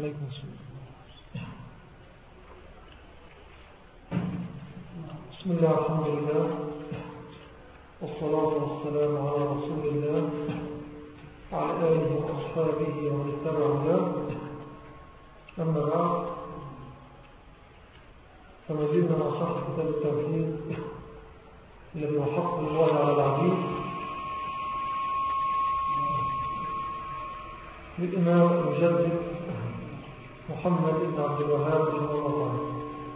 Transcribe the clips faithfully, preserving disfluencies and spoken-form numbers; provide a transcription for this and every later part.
عليكم السلام. بسم الله الحمد لله والصلاة والسلام على رسول الله وعلى آله وأصحابه ومن اتبع هداه. أما بعد، فما زلنا مع شرح كتاب التوحيد الذي هو حق الله على العبيد للإمام المجدد محمد بن عبد الوهاب رحمه الله تعالى.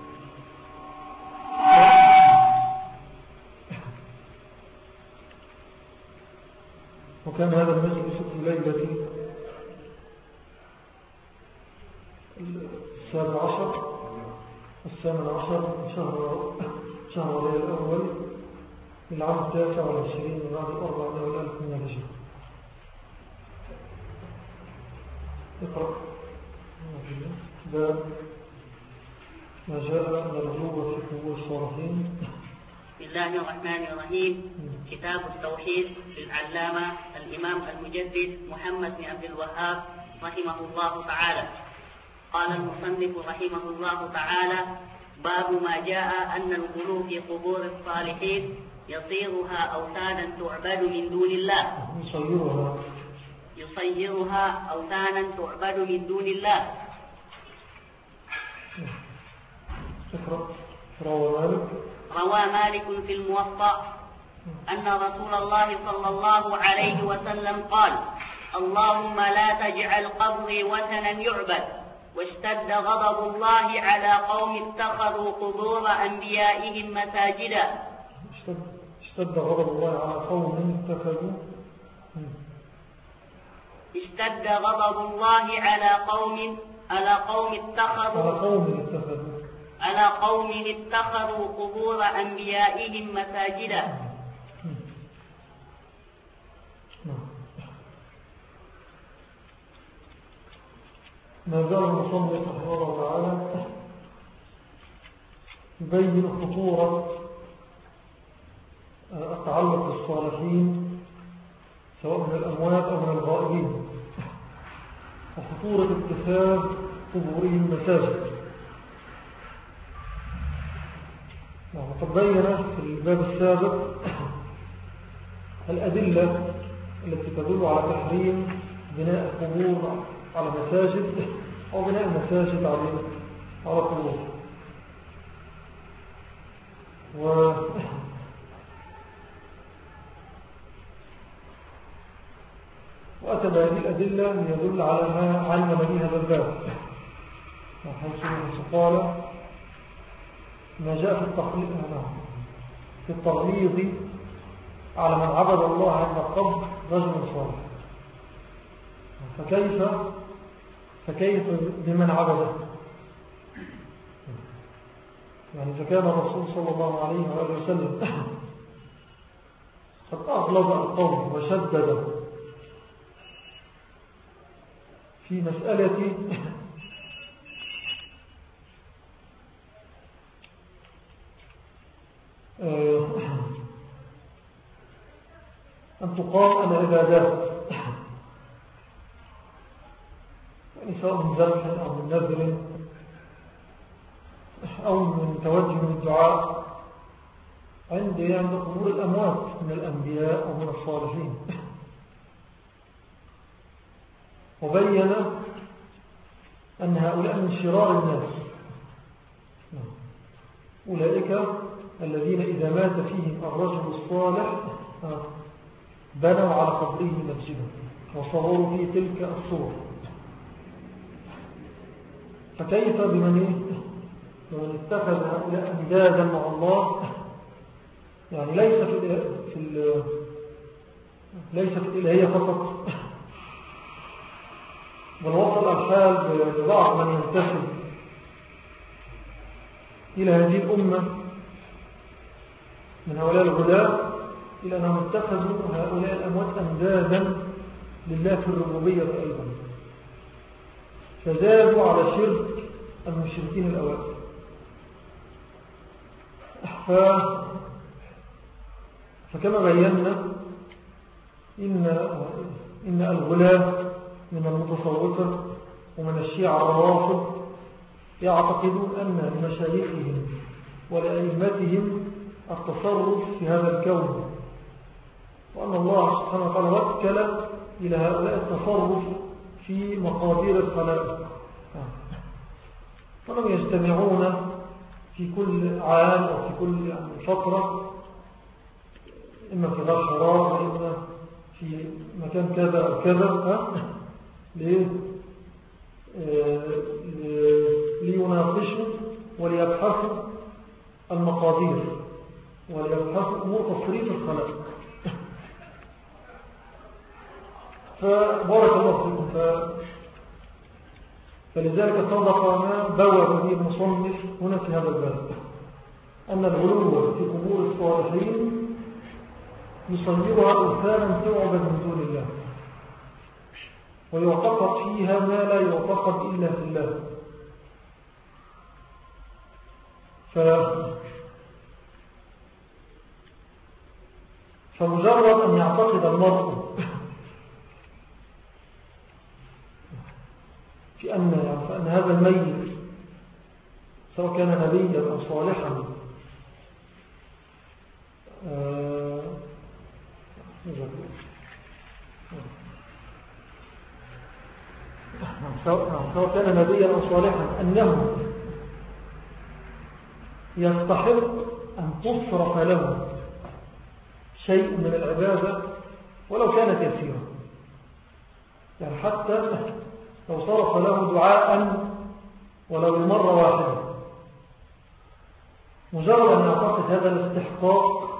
وكان هذا المجلس في ليلة السابع عشر الثامن عشر من شهر شهر ربيع الأول للعام التاسع والعشرين من بعد الأربعة والألف من الهجرة. اقرأ. باب ما جاء من الرجوع في قبور الصالحين. بسم الله الرحمن الرحيم. كتاب التوحيد للعلامة الإمام المجدد محمد بن عبد الوهاب رحمه الله تعالى. قال المصنف رحمه الله تعالى: باب ما جاء أن الغلو في قبور الصالحين يصيرها أوثانا تعبد من دون الله يصيرها يصيرها أوثانا تعبد من دون الله. روى مالك روى مالك في الموطأ أن رسول الله صلى الله عليه وسلم قال: اللهم لا تجعل قبري وثنا يعبد. واشتد غضب الله على قوم اتخذوا قبور أنبيائهم مساجدا. اشتد غضب الله على قوم اتخذوا اشتد غضب الله على قوم على قوم اتخذوا على قوم اتخذوا على قوم اتخذوا قبور أنبيائهم مساجدا. ما زال المصنف رحمه الله تعالى يبين خطورة التعلق بالصالحين سواء من الأموات أو من الغائبين، وخطورة اتخاذ قبورهم مساجد. وقد بين في الباب السابق الأدلة التي تدل على تحريم بناء قبور على مساجد أو بناء مساجد على قبور. و وأتى بهذه الأدلة يدل على ما علم به هذا الباب، حيث قال: ما جاء في التقليد في التغليظ على من عبد الله عند قبر رجل صالح. فكيف فكيف بمن عبده؟ يعني إذا كان الرسول صلى الله عليه وآله وسلم قد أغلظ القول وشدد في مسألة أن تقام العبادات، يعني سواء من ذبح أو من نذر أو من توجه الدعاء عند عند قبور الأموات من الأنبياء أو من الصالحين. وبين أن هؤلاء من شرار الناس، أولئك الذين إذا مات فيهم الرجل الصالح بنوا على قبره مسجدا وصوروا فيه تلك الصور. فكيف بمن بمن اتخذ هؤلاء أندادا مع الله؟ يعني ليس في في ليس في الإلهية فقط، بل وصل الحال ببعض من ينتسب إلى هذه الأمة من هؤلاء الغلاة إلى أنهم اتخذوا هؤلاء الأموات أندادا لله في الربوبية أيضا، فزادوا على شرك المشركين الأوائل. ف... فكما بينا إن, إن الغلاة من المتصوفة ومن الشيعة الروافض يعتقدون أن لمشايخهم ولأئمتهم التصرف في هذا الكون، وأن الله سبحانه وتعالى وكل إلى هؤلاء التصرف في مقادير الخلائق، فلم يجتمعون في كل عام أو في كل فترة، إما في غار حراء وإما في مكان كذا أو كذا، ليناقشوا وليبحثوا المقادير وليبحثوا أمور تصريف الخلائق. فبارك الله فيكم. فلذلك صدق ما بوّب به المصنف هنا في هذا الباب، أن الغلو في قبور الصالحين يصيرها أوثانا تعبد من دون الله، ويعتقد فيها ما لا يعتقد إلا في الله. ف... فمجرد أن يعتقد المرء في أن, فأن هذا الميت سواء كان نبيا أو صالحا آه... سواء كان نبيا أو صالحا أنه يستحق أن تصرف له شيء من العبادة ولو كان كثيرا، يعني حتى لو صرف له دعاء ولو مرة واحدة، مجرد أن يعتقد هذا الاستحقاق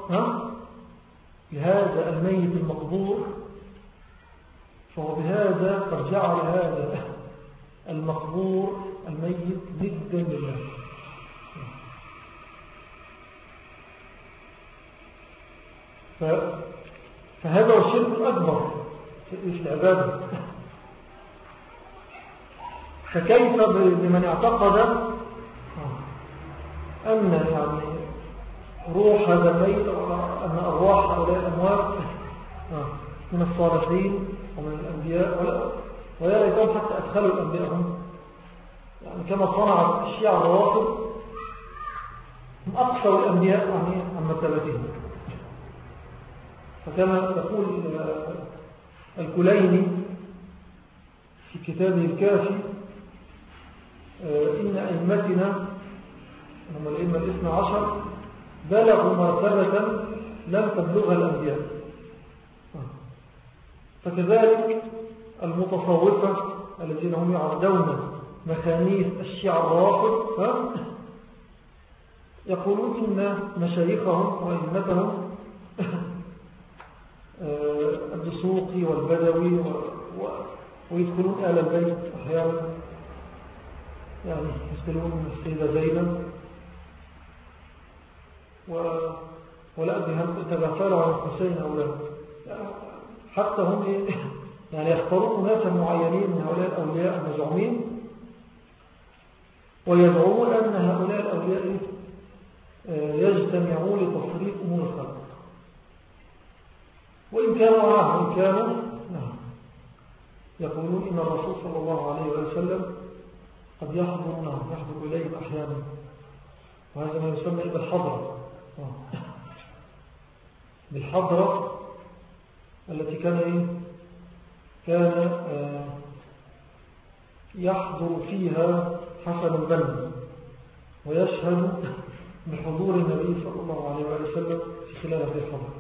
لهذا الميت المقبور، فهو بهذا قد جعل هذا المقبور الميت ضدا لله. فهذا هو الشرك الأكبر في العبادة. فكيف بمن اعتقد أن يعني روح هذا الميت أن أرواح هؤلاء الأموات من الصالحين ومن الأنبياء، ويا ليتهم حتى أدخلوا الأنبياء هم، يعني كما صنع الشيعة الروافض، هم أكثر الأنبياء عن مرتبتهم. فكما تقول الكليني في كتابه الكافي: إن أئمتنا هم الأئمة الاثنى عشر بلغوا مرتبة لم تبلغها الأنبياء. فكذلك المتصوفة الذين هم يعدون مخانيث الشيعة الروافض يقولون إن مشايخهم وأئمتهم الدسوقي والبدوي ويدخلون آل البيت أحيانا، يعني يسألون من السيدة زينب ولا أدري هل تغفلوا عن الحسين أو لا، حتى هم يعني يختارون ناسا معينين من هؤلاء الأولياء المزعومين، ويدعون أن هؤلاء الأولياء يجتمعون لتصريف أمور الخلق، وإن كانوا معهم وإن كانوا نعم يقولون إن الرسول صلى الله عليه وسلم قد يحضر نعم يحضر إليهم أحيانا، وهذا ما يسمى بالحضرة بالحضرة التي كان إيه؟ كان يحضر فيها حسن البنا ويشهد بحضور النبي صلى الله عليه وسلم في خلال هذه الحضرة.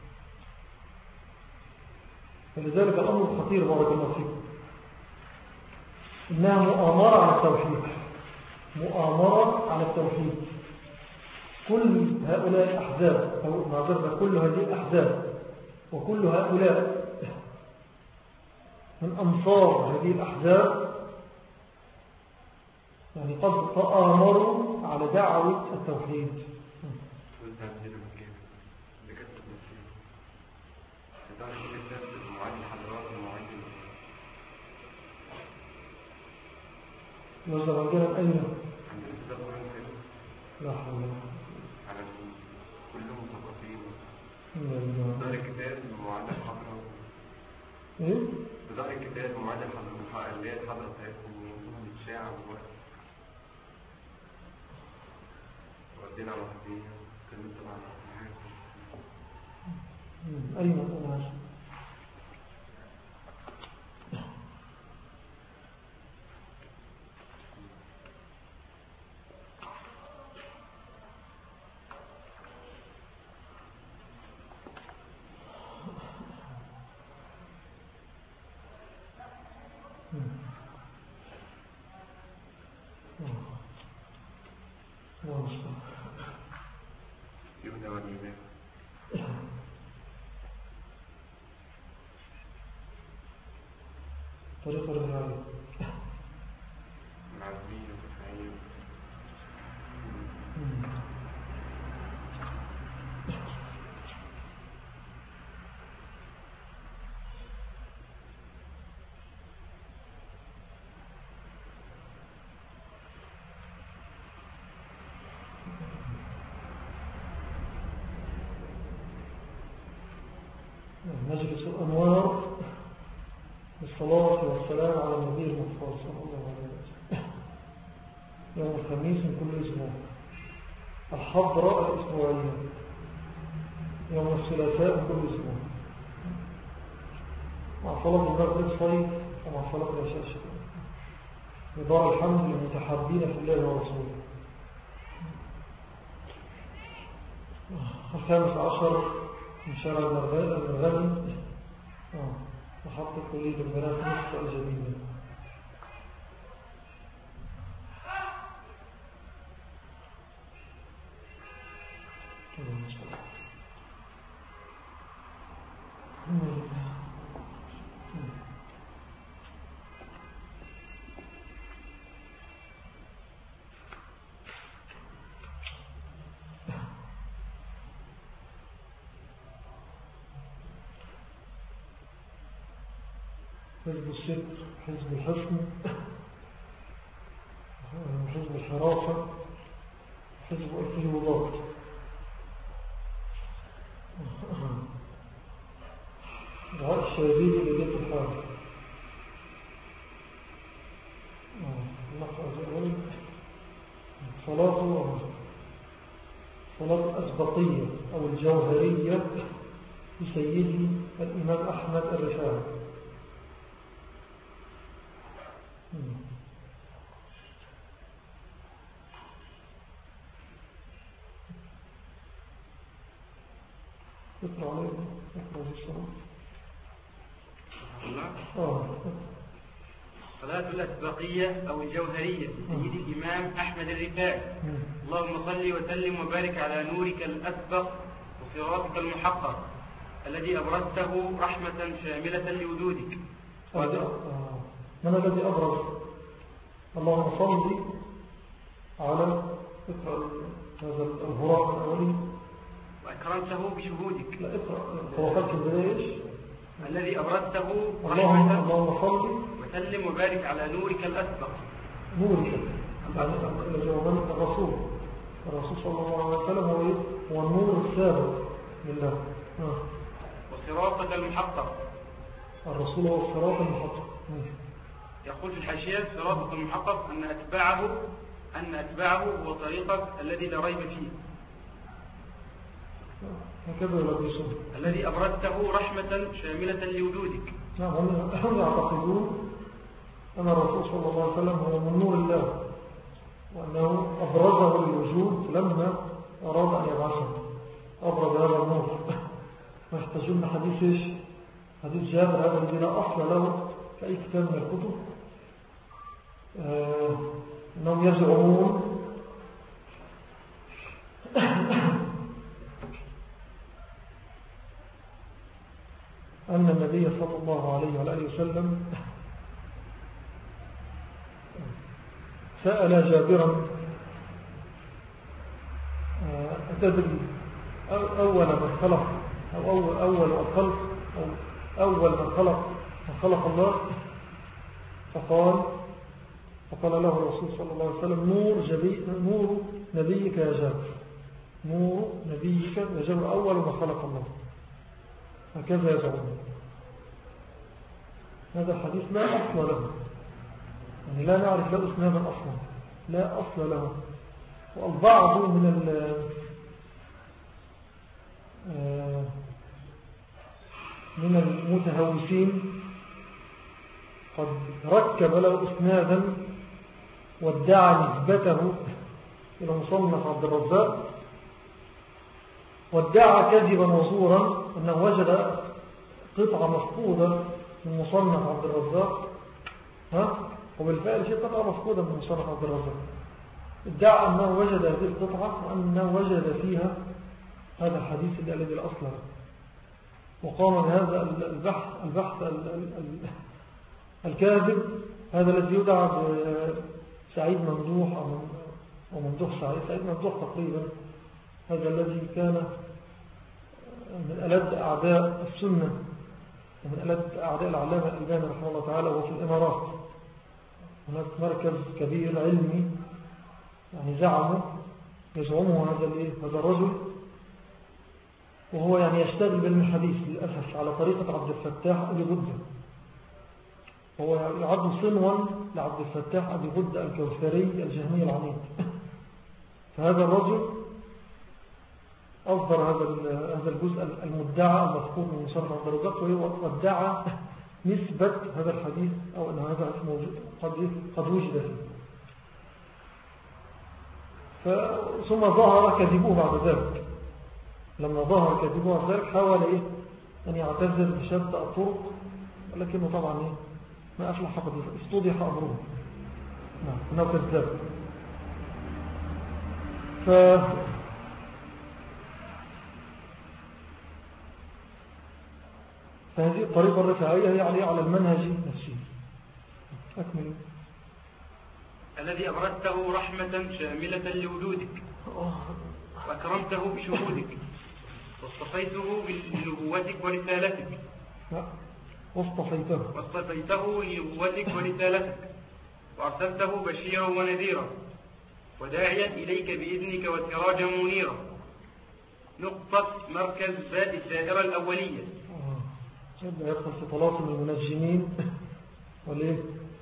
فلذلك الأمر خطير بارك الله فيكم، إنها مؤامرة على التوحيد، مؤامرة على التوحيد. كل هؤلاء الأحزاب أو معذرة كل هذه الأحزاب وكل هؤلاء من أنصار هذه الأحزاب يعني قد تآمروا على دعوة التوحيد. يوزع رجالا أين؟ لا حول على كلهم مثقفين. بدار الكتاب معدل حضرة. إيه؟ بدار الكتاب معدل حضرة اللي هي الحضرة بتاعتهم. الشاعة والوقت ودينا على الدنيا كلمت مع الحاجات. أين أنا يهدى والميزان طريق الرعاية العزمين والتفعيل. مجلس الأنوار بالصلاة والسلام على النبي المصطفى صلى الله عليه وسلم يوم الخميس من كل أسبوع. الحضرة الأسبوعية يوم الثلاثاء من كل أسبوع مع صلاة المغرب صيف ومع صلاة العشاء بدار الحمد للمتحابين في الله ورسوله. الخامس عشر من شارع المغاني محطة كلية البنات نصف الجديدة. حزب الستر، حزب الحسن، حزب الحراسة، حزب الفيوضات. دعاء الشهدين لجيت الحال. صلاة صلاة الأسبقية أو الجوهرية لسيدي الإمام أحمد الرفاعي. اقرأ عليه اقرأ بالصلاة. صلاة الأسبقية أو الجوهرية لسيد الإمام أحمد الرفاعي. اللهم صل وسلم وبارك على نورك الأسبق وصراطك المحقق الذي أبرزته رحمة شاملة لوجودك. من الذي أبرز؟ اللهم صل على اقرأ هذا الهراء الأولي وأكرمته بشهودك. لا اقرأ فوقت البدايش الذي أبرزته رحمة. اللهم صل وسلم وبارك على نورك الأسبق. نورك يعني من الرسول الرسول صلى الله عليه وسلم هو النور السابق لله. وصراطك المحقق. الرسول هو الصراط المحقق. يقول في الحاشية صراطك المحقق أن أتباعه أن أتباعه هو طريقك الذي لا ريب فيه. هكذا يلبسون الذي أبرزته رحمة شاملة لوجودك. نعم هم يعتقدون أن الرسول صلى الله عليه وسلم هو من نور الله وأنه أبرزه للوجود لما أراد أن يبعثه أبرز هذا النور. ويحتاجون حديث إيش؟ حديث جابر هذا الذي لا أصل له في أي كتاب من الكتب. آه أنهم يزعمون أن النبي صلى الله عليه وآله وسلم سأل جابرا أتدري أول من خلق أو أول, أول الخلق أو أول من خلق من خلق الله؟ فقال فقال له الرسول صلى الله عليه وسلم نور, جبي نور نبيك يا جابر، نور نبيك يا جابر أول ما خلق الله. هكذا يزعمون. هذا الحديث لا أصل له يعني لا نعرف له اسنادا أصلا، لا أصل له. والبعض من ال من المتهوسين قد ركب له اسنادا وادعى نسبته إلى مصنف عبد الرزاق، وادعى كذبا وزورا أنه وجد قطعة مفقودة من مصنف عبد الرزاق، ها؟ وبالفعل شيء قطعة مفقودة من مصنف عبد الرزاق، ادعى أنه وجد هذه القطعة وأنه وجد فيها هذا الحديث الذي لا أصل له، وقام بهذا البحث البحث الكاذب، هذا الذي يدعى سعيد ممدوح أو ممدوح سعيد سعيد ممدوح تقريبا، هذا الذي كان من ألد أعداء السنة ومن ألد أعداء العلامة الألباني رحمه الله تعالى، وفي الإمارات هناك مركز كبير علمي يعني زعمه يزعمه هذا هذا الرجل، وهو يعني يشتغل بالحديث للأسف على طريقة عبد الفتاح أبي غدة، وهو يعد صنوا لعبد الفتاح أبي غدة الكوثري الجهمي العنيد. فهذا الرجل أصدر هذا هذا الجزء المدعى المفقود من مصنف عبد الرزاق، وادعى نسبة هذا الحديث أو أن هذا قد قد وجد فيه. ثم ظهر كذبوه بعد ذلك، لما ظهر كذبوه بعد ذلك حاول إيه أن يعتذر بشتى الطرق، ولكنه طبعا إيه ما أفلح قد استوضح أمره، نعم إنه كذاب. ف فهذه الطريقة الرفاعية هي عليه على المنهج نفسه. أكمل. الذي أبرزته رحمة شاملة لوجودك وأكرمته بشهودك واصطفيته بنبوتك ورسالتك واصطفيته واصطفيته لنبوتك ورسالتك وأرسلته بشيرا ونذيرا وداعيا إليك بإذنك وسراجا منيرا، نقطة مركز باء الدائرة الأولية. يبدأ يدخل في طلاسم المنجمين وليه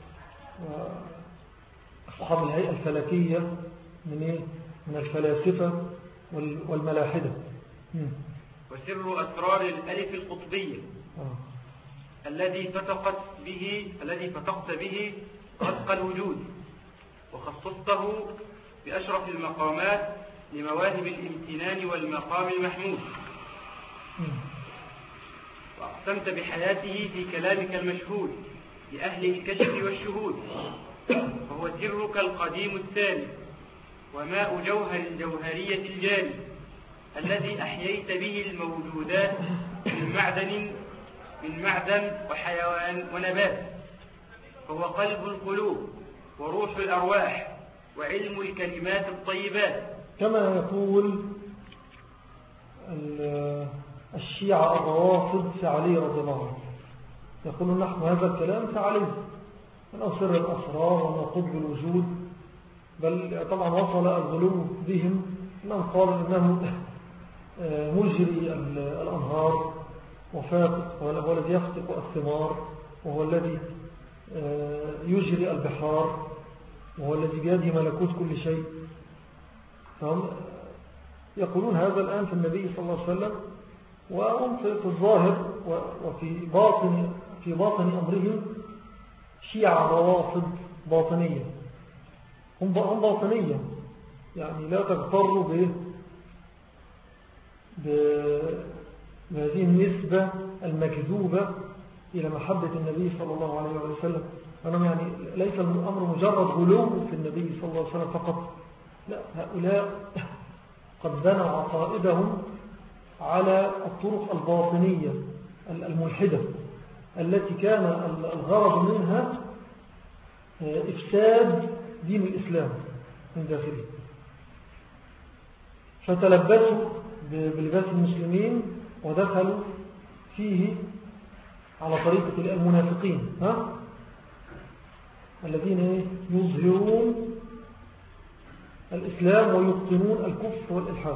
أصحاب الهيئة الفلكية من إيه؟ من الفلاسفة والملاحدة. وسر أسرار الألف القطبية آه. الذي فتقت به الذي فتقت به رزق الوجود، وخصصته بأشرف المقامات لمواهب الامتنان والمقام المحمود، وأقسمت بحياته في كلامك المشهود لأهل الكشف والشهود، وهو سرك القديم الثاني وماء جوهر الجوهرية الجاري الذي أحييت به الموجودات من معدن من معدن وحيوان ونبات، فهو قلب القلوب وروح الأرواح وعلم الكلمات الطيبات. كما يقول الشيعة الروافض في علي رضي الله عنه، يقولون نحن هذا الكلام في علي من سر الأسرار ومن قطب الوجود، بل طبعا وصل الغلو بهم من قال إنه مجري الأنهار وفاقق، وهو الذي يفتق الثمار، وهو الذي يجري البحار، وهو الذي بيده ملكوت كل شيء. فهم يقولون هذا الآن في النبي صلى الله عليه وسلم، وهم في الظاهر وفي باطن في باطن أمرهم شيعة روافض باطنية، هم باطنية يعني لا تغتروا به بهذه النسبة المكذوبة إلى محبة النبي صلى الله عليه وسلم. أنهم يعني ليس الأمر مجرد غلو في النبي صلى الله عليه وسلم فقط، لا، هؤلاء قد بنوا عقائدهم على الطرق الباطنية الملحدة التي كان الغرض منها إفساد دين الإسلام من داخله، فتلبسوا بلباس المسلمين ودخلوا فيه على طريقة المنافقين، ها؟ الذين يظهرون الإسلام ويبطنون الكفر والإلحاد.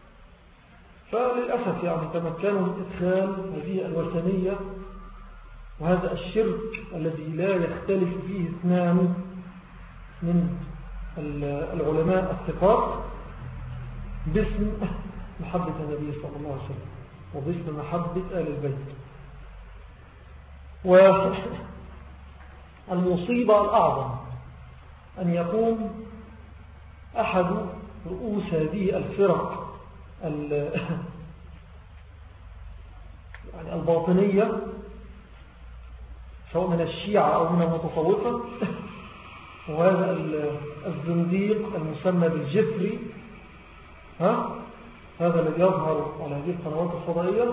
فللأسف يعني تمكنوا من إدخال هذه الوثنية وهذا الشرك الذي لا يختلف فيه اثنان من العلماء الثقات باسم محبة النبي صلى الله عليه وسلم وباسم محبة آل البيت. والمصيبة الأعظم أن يقوم أحد رؤوس هذه الفرق يعني الباطنية سواء من الشيعة أو من المتصوفة، وهذا الزنديق المسمى بالجفري، ها هذا الذي يظهر على هذه القنوات الفضائية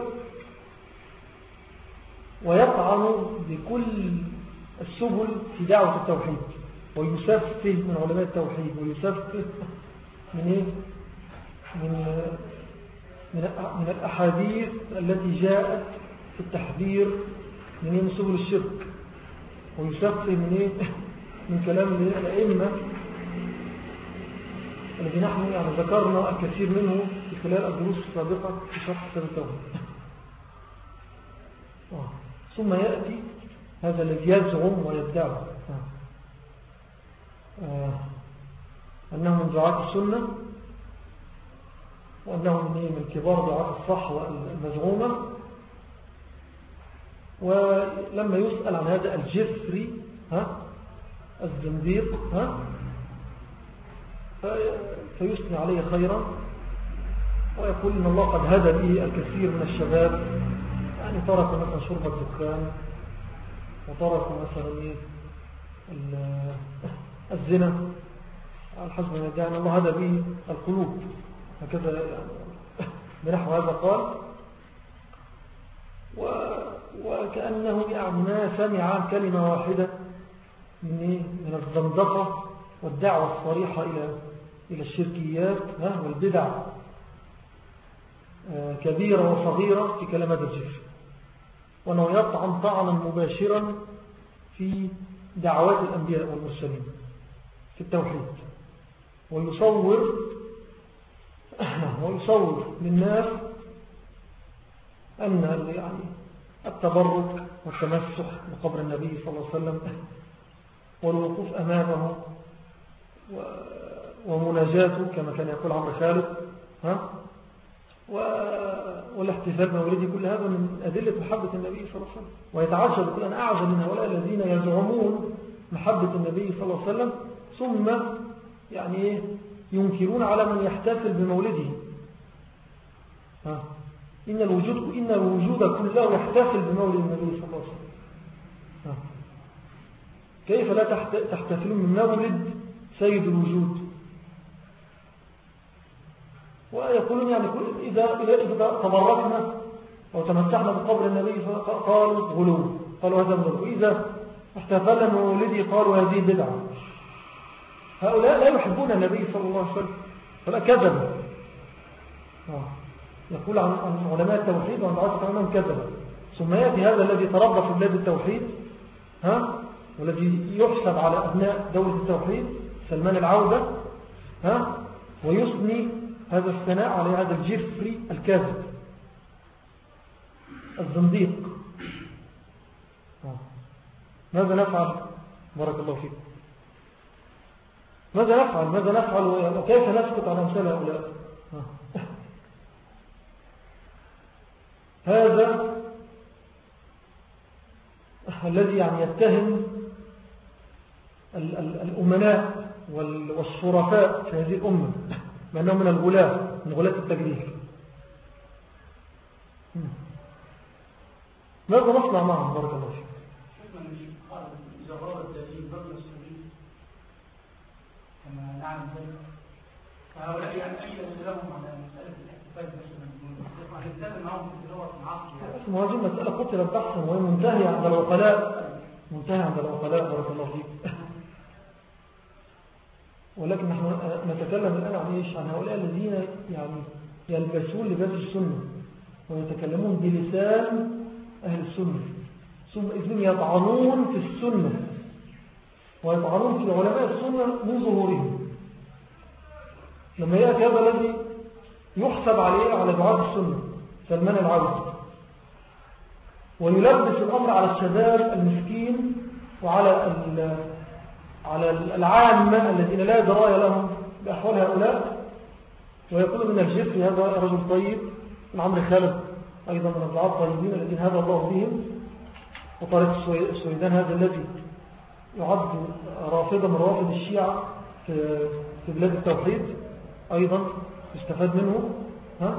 ويطعن بكل السبل في دعوة التوحيد ويسفه من علماء التوحيد ويسفه من إيه؟ من من الأحاديث التي جاءت في التحذير من إيه؟ من سبل الشرك، ويسفه من إيه؟ من كلام الأئمة الذي نحن يعني ذكرنا الكثير منه في خلال الدروس السابقة في شرح كتاب التوحيد. ثم يأتي هذا الذي يزعم ويدعي آه. أنه من دعاة السنة وأنه من كبار دعاة الصحوة المزعومة، ولما يسأل عن هذا الجفري ها الزنديق ها فيثني عليه خيرا ويقول إن الله قد هدى به الكثير من الشباب، يعني تركوا مثلا شرب الدخان وتركوا مثلا الزنا على حسب ما يدعي، الله هدى به القلوب هكذا يعني بنحو هذا قال. وكأنه يعني ما سمع كلمة واحدة من من الزندقة والدعوة الصريحة إلى إلى الشركيات والبدع كبيرة وصغيرة في كلام هذا الجفر، وأنه يطعن طعنا مباشرا في دعوات الأنبياء والمرسلين في التوحيد، ويصور ويصور للناس أن يعني التبرك والتمسح بقبر النبي صلى الله عليه وسلم والوقوف أمامه ومناجاته كما كان يقول عمرو خالد ها والاحتفال بمولده، كل هذا من أدلة محبة النبي صلى الله عليه وسلم. ويتعجب يقول أنا أعجب من هؤلاء الذين يزعمون محبة النبي صلى الله عليه وسلم ثم يعني ينكرون على من يحتفل بمولده. ها إن الوجود إن الوجود كله يحتفل بمولد النبي صلى الله عليه وسلم. ها كيف لا تحتفلون من مولد سيد الوجود؟ ويقولون يعني إذا إذا تبركنا أو تمسحنا بقبر النبي قالوا غلو، قالوا هذا غلو، وإذا احتفلنا بمولده قالوا هذه بدعة. هؤلاء لا يحبون النبي صلى الله عليه وسلم ولا كذب. يقول عن علماء التوحيد وعن دعاة أنهم كذب، ثم يأتي هذا الذي تربى في بلاد التوحيد ها والذي يحسب على أبناء دولة التوحيد سلمان العودة ها ويثني هذا الثناء على هذا الجفري الكاذب الزنديق. ماذا نفعل؟ بارك الله فيك. ماذا نفعل؟ ماذا نفعل وكيف نسكت على أمثال هؤلاء؟ هذا الذي يعني يتهم الأمناء والشرفاء في هذه الأمة بأنه من الغلاة من غلاة التجريح. ماذا نصنع معهم؟ بارك الله فيك. كما نعلم ذلك فهؤلاء يعني أي لهم على مسألة الاحتفال هذه مسألة قتلت بحثا وهي منتهية عند العقلاء، منتهية عند العقلاء بارك الله فيك. ولكن نحن نتكلم الآن عن إيش؟ عن هؤلاء الذين يعني يلبسون لباس السنة ويتكلمون بلسان أهل السنة، ثم إذن يطعنون في السنة ويطعنون في علماء السنة من ظهورهم. لما يأتي هذا الذي يحسب عليه على دعاة السنة سلمان العودة ويلبس الأمر على الشباب المسكين وعلى على العامة الذين لا دراية لهم بأحوال هؤلاء، ويقول من الجف هذا رجل طيب، من عمرو خالد أيضا من الضعاف الطيبين الذين هذا الله بهم، وطارق السويدان هذا الذي يعد رافضا من روافض الشيعة في بلاد التوحيد أيضا يستفاد منه. ها؟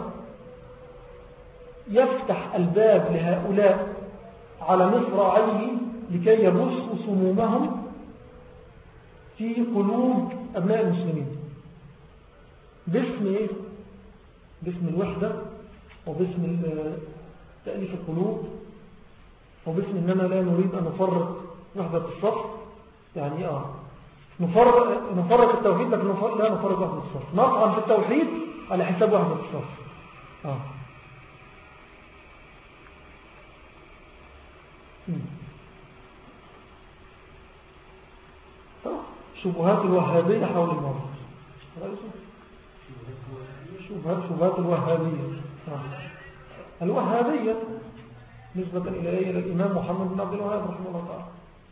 يفتح الباب لهؤلاء على مصراعيه لكي يبثوا سمومهم في قلوب أبناء المسلمين باسم إيه؟ باسم الوحدة وباسم تأليف القلوب وباسم إننا لا نريد أن نفرق وحدة الصف. يعني آه نفرق, نفرق التوحيد لكن نفرق لا نفرق وحدة الصف، نطعن في التوحيد على حساب وحدة الصف. آه. شبهات الوهابية حول الموضوع. شبهات شبهات الوهابية آه. الوهابية نسبة إلى إلى الإمام محمد بن عبد الوهاب رحمه الله تعالى.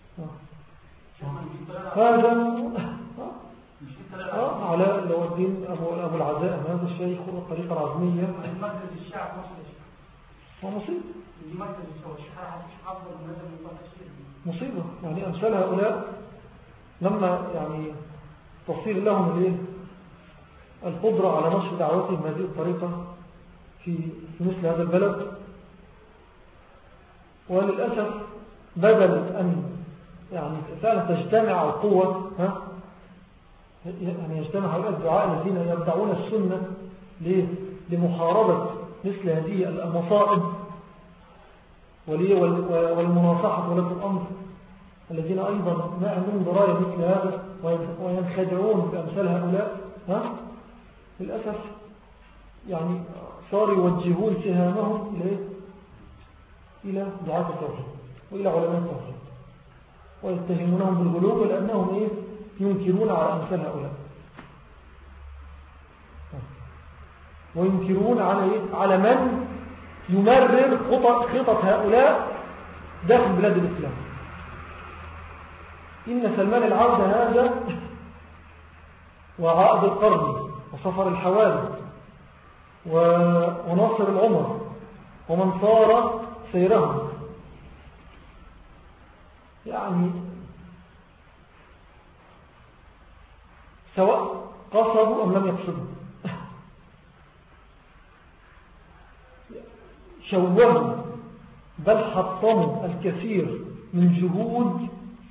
هذا آه على لو الدين أبو أبو العزاء هذا الشيخ الطريقة العزمية. مركز الشيعة في مصر هو مصيبة. مركز الشيعة أفضل من هذا مصيبة. يعني أمثال هؤلاء لما يعني تصير لهم الايه القدرة على نشر دعوتهم بهذه الطريقة في في مثل هذا البلد، وللأسف بدل أن يعني فعلا تجتمع القوة ها يعني يجتمع هؤلاء الدعاء الذين يبدعون السنة لمحاربة مثل هذه المصائب والمناصحة ولاة الأمر الذين أيضا ما عندهم دراية مثل هذا وينخدعون بأمثال هؤلاء. ها للأسف يعني صاروا يوجهون سهامهم إلى إلى دعاة التوحيد وإلى علماء التوحيد ويتهمونهم بالغلو لأنهم إيه ينكرون على أمثال هؤلاء وينكرون على إيه على من يمرر خطط خطط هؤلاء داخل بلاد الإسلام. إن سلمان العبد هذا وعقد القرن وصفر الحوادث وناصر العمر ومن صار سيرهم يعني سواء قصدوا أم لم يقصدوا شوهوا بل حطموا الكثير من جهود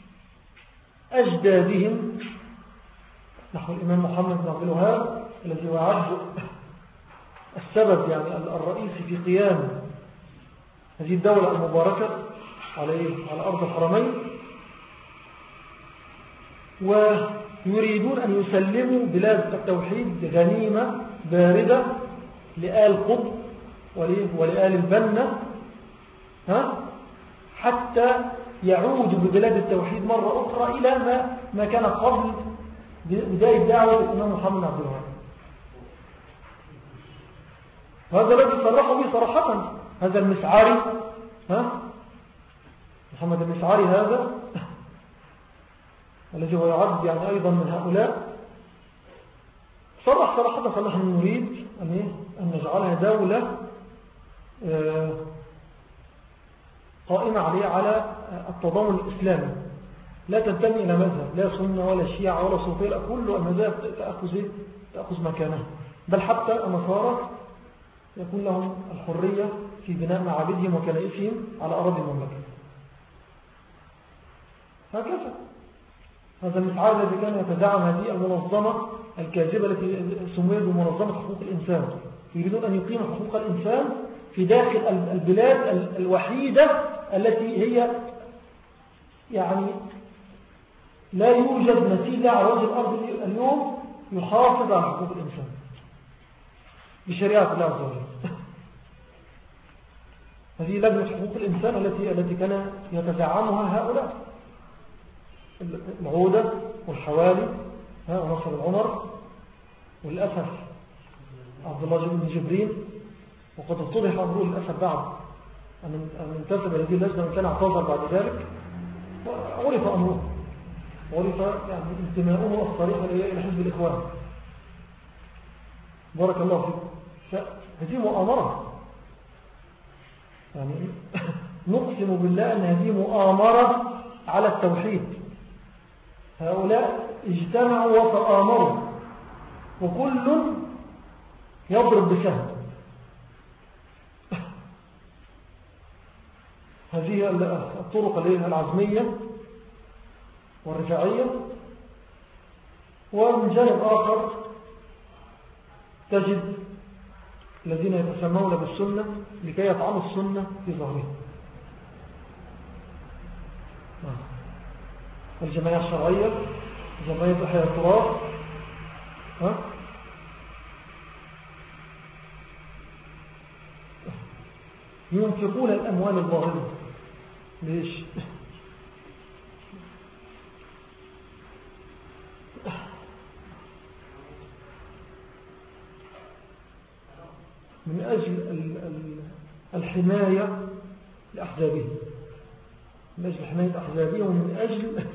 أجدادهم نحو الإمام محمد بن عبد الوهاب الذي يعد السبب يعني الرئيسي في قيام هذه الدولة المباركة على على أرض الحرمين، ويريدون أن يسلموا بلاد التوحيد غنيمة باردة لآل قطب ولآل البنة ها حتى يعود ببلاد التوحيد مرة أخرى إلى ما, ما كان قبل بداية دعوة الإمام محمد بن عبد الوهاب. وهذا الذي صرحوا به صراحة هذا المسعاري ها محمد المسعاري هذا الذي هو يعد يعني أيضا من هؤلاء صرح صراحة صرح أن نريد أن نجعلها دولة قائمة عليه على التضامن الإسلامي لا تنتمي إلى مذهب لا سنة ولا شيعة ولا صوفية لا كل المذاهب تأخذ تأخذ مكانها، بل حتى النصارى يكون لهم الحرية في بناء معابدهم وكنائسهم على أراضي المملكة. هكذا هذا المسعار الذي كان يتدعم هذه المنظمة الكاذبة التي سميت بمنظمة حقوق الإنسان، يريدون أن يقيموا حقوق الإنسان في داخل البلاد الوحيدة التي هي يعني لا يوجد نتيجة على وجه الأرض اليوم يحافظ على حقوق الإنسان بشريعة الله عز وجل. هذه لجنة حقوق الإنسان التي التي كان يتزعمها هؤلاء العودة والحوالي ونصر العمر والأسف عبد الله بن جبرين، وقد اتضح أمره للأسف بعد أن ينتسب هذه اللجنة وإن كان اعتذر بعد ذلك عرف أمره، عرف يعني انتماؤه الصريح إلى حزب الإخوان. بارك الله فيك. هذه مؤامرة، يعني نقسم بالله أن هذه مؤامرة على التوحيد. هؤلاء اجتمعوا وتآمروا وكل يضرب بسهم. هذه الطرق العزمية والرجعية. ومن جانب آخر تجد الذين يتسمون بالسنة لكي يطعنوا السنة في ظهرهم. الجمعية الشرعية، جمعية إحياء التراث، ها ينفقون الأموال الظاهرة. ليش؟ من أجل الحماية لأحزابهم، من أجل حماية أحزابهم، ومن أجل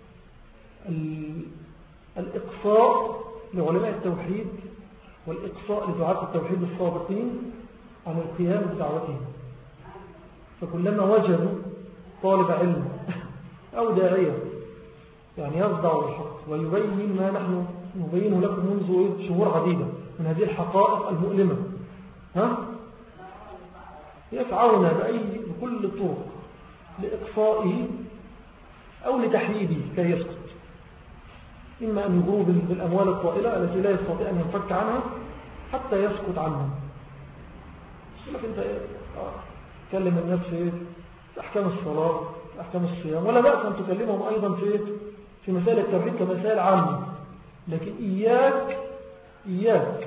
الإقصاء لعلماء التوحيد والإقصاء لدعاة التوحيد السابقين عن القيام بدعوتهم. فكلما وجدوا طالب علم أو داعية يعني يصدع بالحق ويبين ما نحن نبينه لكم منذ شهور عديدة من هذه الحقائق المؤلمة، ها يسعون بأي بكل الطرق لإقصائه أو لتحييده كي يسكت، إما أن يجروا بالأموال الطائلة التي لا يستطيع أن ينفك عنها حتى يسكت عنها. لكن أنت تكلم الناس في أحكام الصلاة، أحكام الصيام، ولا بأس أن تكلمهم أيضا في في مسائل التوحيد كمسائل عامة، لكن إياك إياك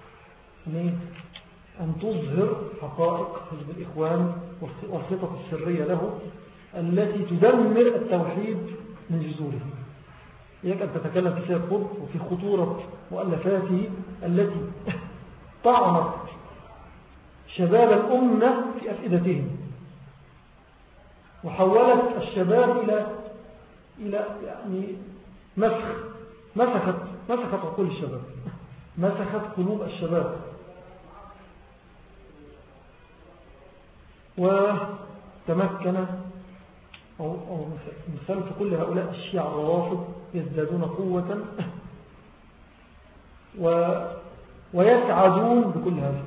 أن تظهر حقائق حزب الإخوان والخطط السرية له التي تدمر التوحيد من جذوره. إياك أن تتكلم في سيد قطب وفي خطورة مؤلفاته التي طعنت شباب الأمة في أفئدتهم وحولت الشباب إلى إلى يعني مسخ مسخت مسخت عقول الشباب، مسخت قلوب الشباب. وتمكن أو, أو مثال في كل هؤلاء الشيعة الروافض يزدادون قوة و ويسعدون بكل هذا،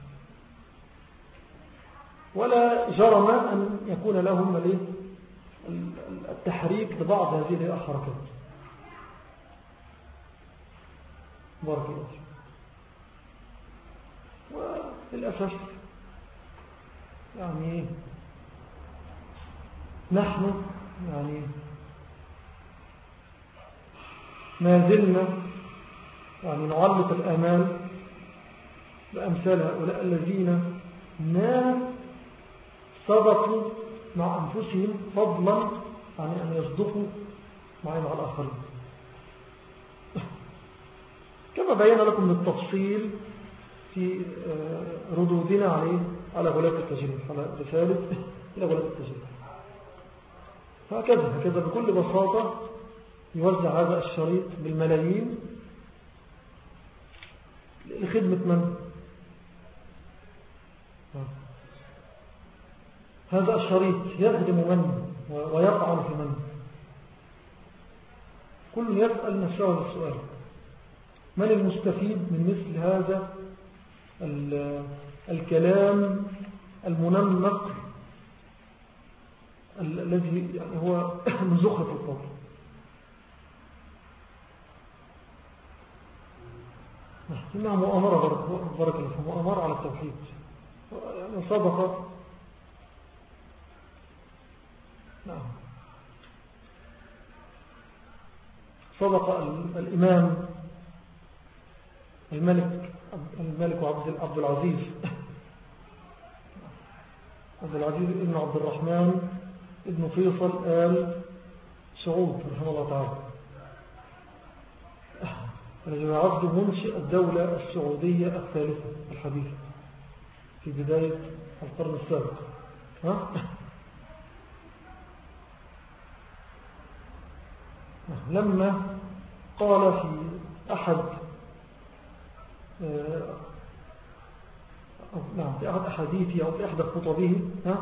ولا جرم أن يكون لهم التحريك لبعض هذه الحركات. بارك الله فيك. وللأسف يعني نحن يعني ما زلنا يعني نعلق الآمال بأمثال هؤلاء الذين ما صدقوا مع أنفسهم فضلا عن أن يصدقوا مع الآخرين، كما بينا لكم بالتفصيل في ردودنا عليه على غلاف التجريد، على رسالة إلى غلاف التجريد. هكذا هكذا بكل بساطة يوزع هذا الشريط بالملايين لخدمة من؟ هذا الشريط يخدم من ويطعن في من؟ كل يسأل نفسه السؤال: من المستفيد من مثل هذا الكلام المنمق الذي يعني هو من زخرف القول؟ إنها مؤامرة، بارك الله، مؤامرة على التوحيد. يعني صدق نعم صدق الإمام الملك الملك عبد العزيز عبد العزيز ابن عبد الرحمن ابن فيصل آل سعود رحمه الله تعالى، الذي يعد منشئ الدولة السعودية الثالثة الحديثة في بداية القرن السابق. ها؟ لما قال في أحد أو نعم في أحد أحاديثه أو في أحد خطبه ها؟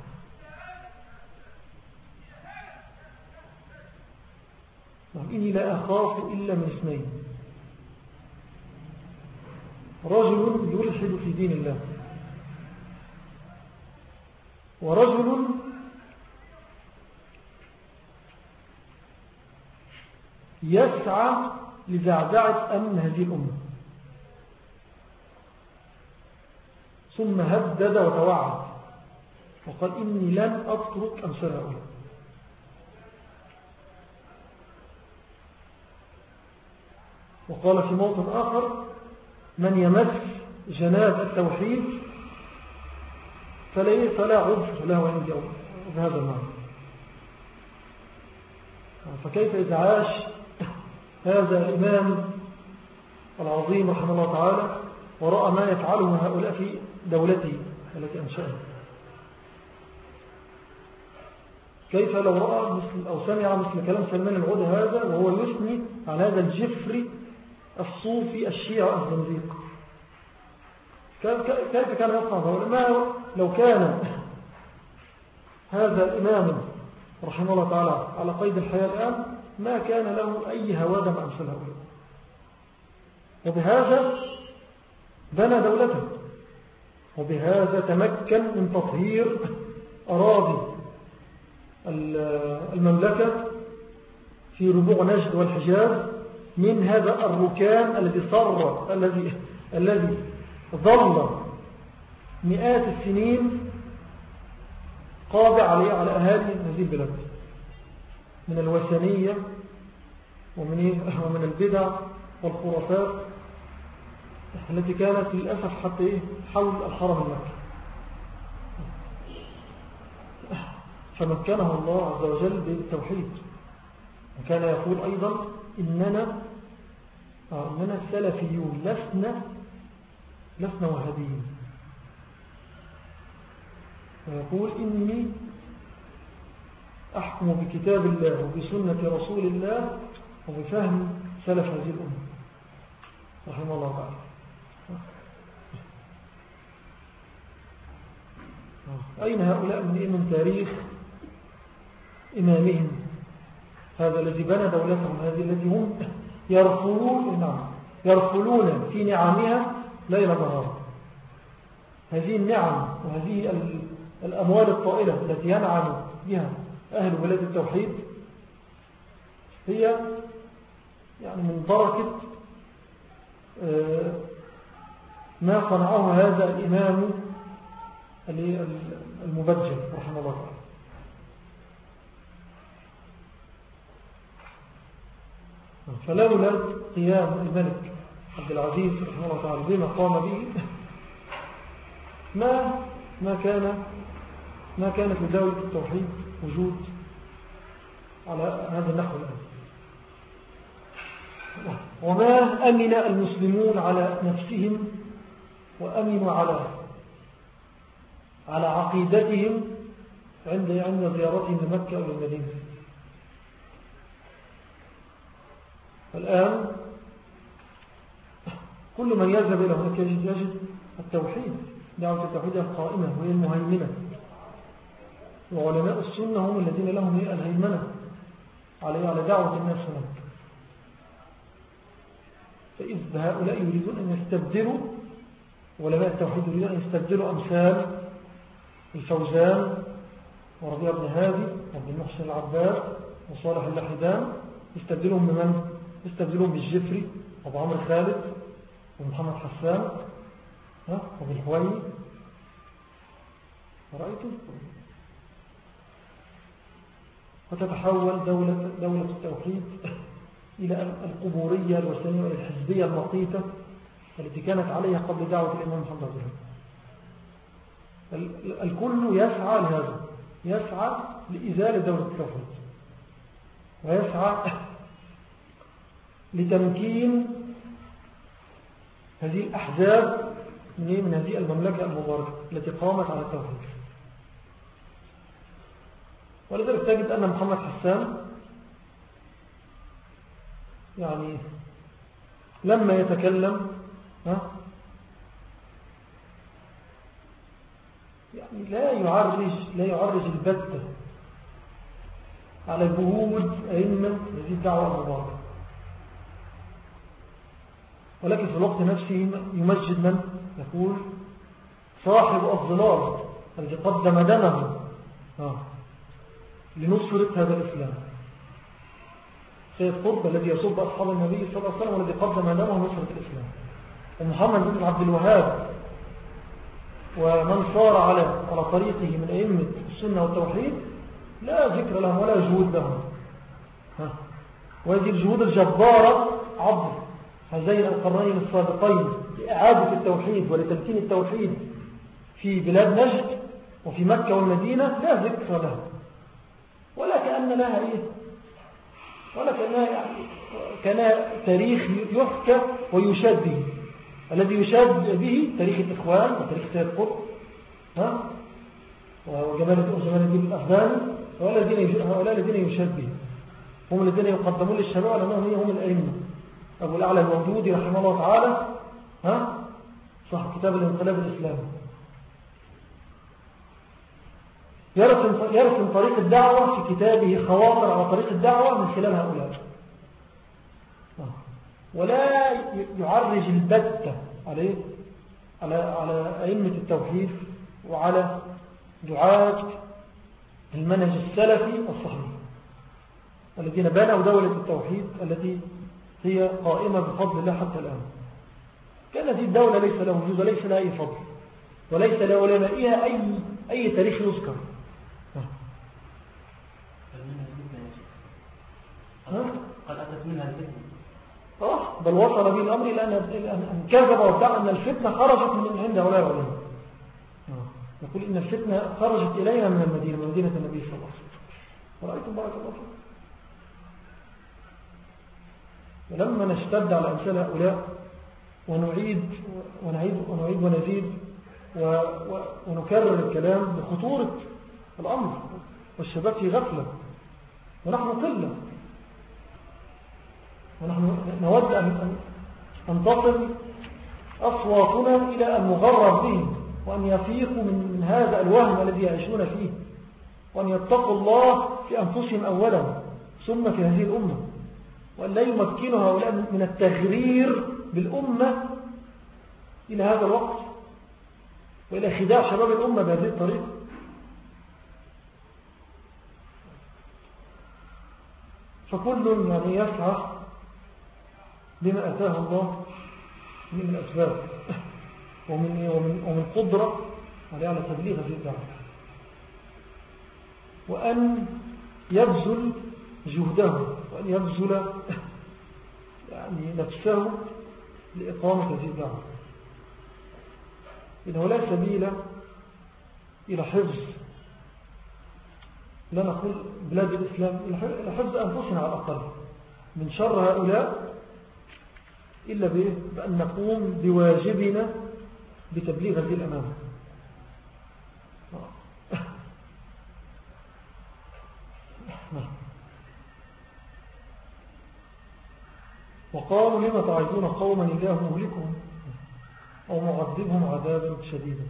إني لا أخاف إلا من اثنين: رجل يلحد في دين الله، ورجل يسعى لزعزعة أمن هذه الأمة. ثم هدد وتوعد وقال: إني لن أترك أمثال هؤلاء. وقال في موطن آخر: من يمس جناب التوحيد فلا فلا عذر له عندي بهذا المعنى. فكيف إذا عاش هذا الإمام العظيم رحمه الله تعالى ورأى ما يفعله هؤلاء في دولته التي أنشأها؟ كيف لو رأى مثل أو سمع مثل كلام سلمان العودة هذا وهو يثني على هذا الجفري الصوفي الشيعي الزنديق؟ كيف كان يصنع هؤلاء؟ ما لو كان هذا الإمام رحمه الله تعالى على قيد الحياة الآن ما كان له أي هوادة مع أمثال هؤلاء. وبهذا بنى دولته، وبهذا تمكن من تطهير أراضي المملكة في ربوع نجد والحجاز من هذا الركام الذي صر الذي الذي ظل مئات السنين قابع عليه على أهالي هذه البلاد من الوثنية ومن ومن البدع والخرافات التي كانت للأسف حتى حول الحرم المكي. فمكنه الله عز وجل بالتوحيد. وكان يقول أيضا: إننا إننا سلفيون لسنا لسنا وهابيين. ويقول: إني أحكم بكتاب الله وبسنة رسول الله وبفهم سلف هذه الأمة رحمه الله تعالى. أين هؤلاء من تاريخ إمامهم هذا الذي بنى دولتهم، هذه التي هم يرفلون نعم يرفلون في نعمها ليل نهار؟ هذه النعم وهذه الأموال الطائلة التي ينعم بها أهل بلاد التوحيد هي يعني من بركة ما صنعه هذا الإمام المبجل رحمه الله تعالى. فلولا قيام الملك عبد العزيز رحمه الله تعالى بما قام به ما ما كان ما كانت لدولة التوحيد وجود على هذا النحو الآن. وما أمن المسلمون على نفسهم وأمنوا على على عقيدتهم عند عند زيارتهم لمكة أو المدينة. الآن كل من يذهب إلى هناك يجد, يجد التوحيد، دعوة التوحيد القائمة وهي المهيمنة، وعلماء السنة هم الذين لهم الهيمنة على على دعوة الناس هناك. فإذ هؤلاء يريدون أن يستبدلوا، علماء التوحيد يريدون أن يستبدلوا أمثال الفوزان وربيع بن هادي وابن المحسن العباد وصالح اللحدان، يستبدلهم بمن؟ يستبدلهم بالجفري وابو عمرو خالد ومحمد حسان وبالحويني. رأيتم؟ وتتحول دولة, دولة التوحيد إلى القبورية الوثنية والحزبية المقيتة التي كانت عليها قبل دعوة الإمام محمد عبد الوهاب. الكل يسعى لهذا، يسعى لإزالة دولة التوحيد، ويسعى لتمكين هذه الأحزاب من هذه المملكة المباركة التي قامت على التوحيد. ولذلك تجد أن محمد حسان يعني لما يتكلم ها يعني لا يعرج لا يعرج البتة على جهود أئمة هذه الدعوة المباركة، ولكن في الوقت نفسه يمجد من يقول صاحب الظلال الذي قدم دمه لنصرة هذا الإسلام، سيد قطب الذي يصب أصحاب النبي صلى الله عليه وسلم والذي قدم دمه لنصرة الإسلام، ومحمد بن عبد الوهاب ومن صار على على طريقه من أئمة السنة والتوحيد لا ذكر لهم ولا جهود لهم. وهذه الجهود الجبارة عبر هذين القرنين السابقين لإعادة التوحيد ولتمكين التوحيد في بلاد نجد وفي مكة والمدينة لا ذكر لها، ولا كأن لها إيه ولا كأنها يعني كان تاريخ يحكى ويشاد به. الذي يشاد به تاريخ الإخوان وتاريخ سيد قطب ها وجمال الدين الأفغاني، هؤلاء الذين يشاد به هم الذين يقدمون للشباب لأنهم هم الأئمة. أبو الأعلى الموجودي رحمه الله تعالى ها صاحب كتاب الانقلاب الإسلامي يرسم يرسم طريق الدعوة في كتابه خواطر على طريق الدعوة من خلال هؤلاء، ولا يعرج البتة عليه على على أئمة التوحيد وعلى دعاة المنهج السلفي الصحيح الذين بنوا دولة التوحيد التي هي قائمة بفضل الله حتى الآن. كان هذه الدولة ليس لها وجود وليس لها أي فضل وليس لعلمائها أي أي تاريخ يذكر. قد أتت منها الفتنة. آه بل وصل به الأمر إلى أن كذب وادعى أن الفتنة خرجت من عند هؤلاء العلماء. يقول إن الفتنة خرجت إلينا من المدينة من مدينة النبي صلى الله عليه وسلم. ورأيتم بارك الله فيكم. ولما نشتد على أمثال هؤلاء ونعيد ونعيد ونعيد ونزيد ونكرر الكلام بخطورة الأمر والشباب في غفلة ونحن قلة، ونحن نود أن أن تصل أصواتنا إلى المغرر به وأن يفيقوا من, من هذا الوهم الذي يعيشون فيه، وأن يتقوا الله في أنفسهم أولا ثم في هذه الأمة، وأن لا يمكنوا هؤلاء من التغرير بالأمة إلى هذا الوقت وإلى خداع شباب الأمة بهذه الطريقة. فكل يعني يسعى بما أتاه الله من الأسباب ومن, ومن, ومن قدرة على تبليغ هذه الدعوة، وأن يبذل جهده وأن يبذل يعني نفسه لإقامة هذه الدعوة. إنه لا سبيل إلى حفظ لا نقول بلاد الإسلام إلى حفظ أنفسنا على الأقل من شر هؤلاء إلا بأن نقوم بواجبنا بتبليغ هذه الأمانة. وقالوا لما تعيدون قوما الله مهلكهم أو معذبهم عذابا شديدا.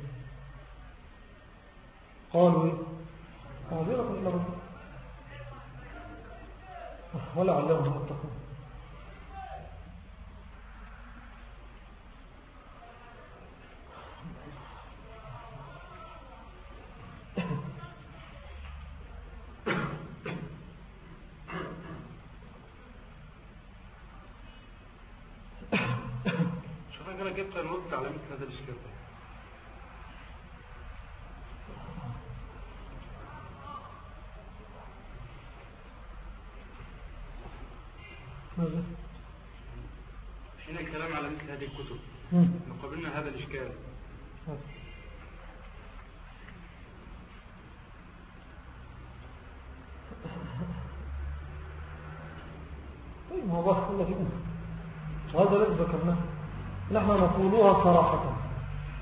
قالوا إيه؟ معذرة إلا رب ولا علمهم يتقون. شوف أنا جبت النقطة على مثل هذا الإشكال ده. حين الكلام على مثل هذه الكتب نقابلنا هذا الإشكال. طيب ما بس الله فيكم وهذا الذي ذكرناه نحن نقولها صراحة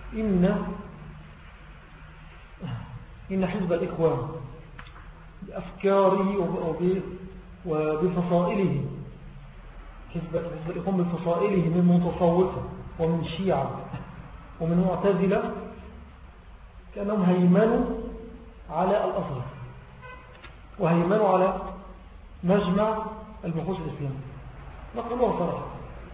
إن إن حزب الإخوان بأفكاره وبفصائله، حزب الإخوان بفصائله من متصوفة ومن شيعة ومن معتزلة، كأنهم هيمنوا على الأزهر وهيمنوا على مجمع البحوث الإسلامية. نقولها صراحة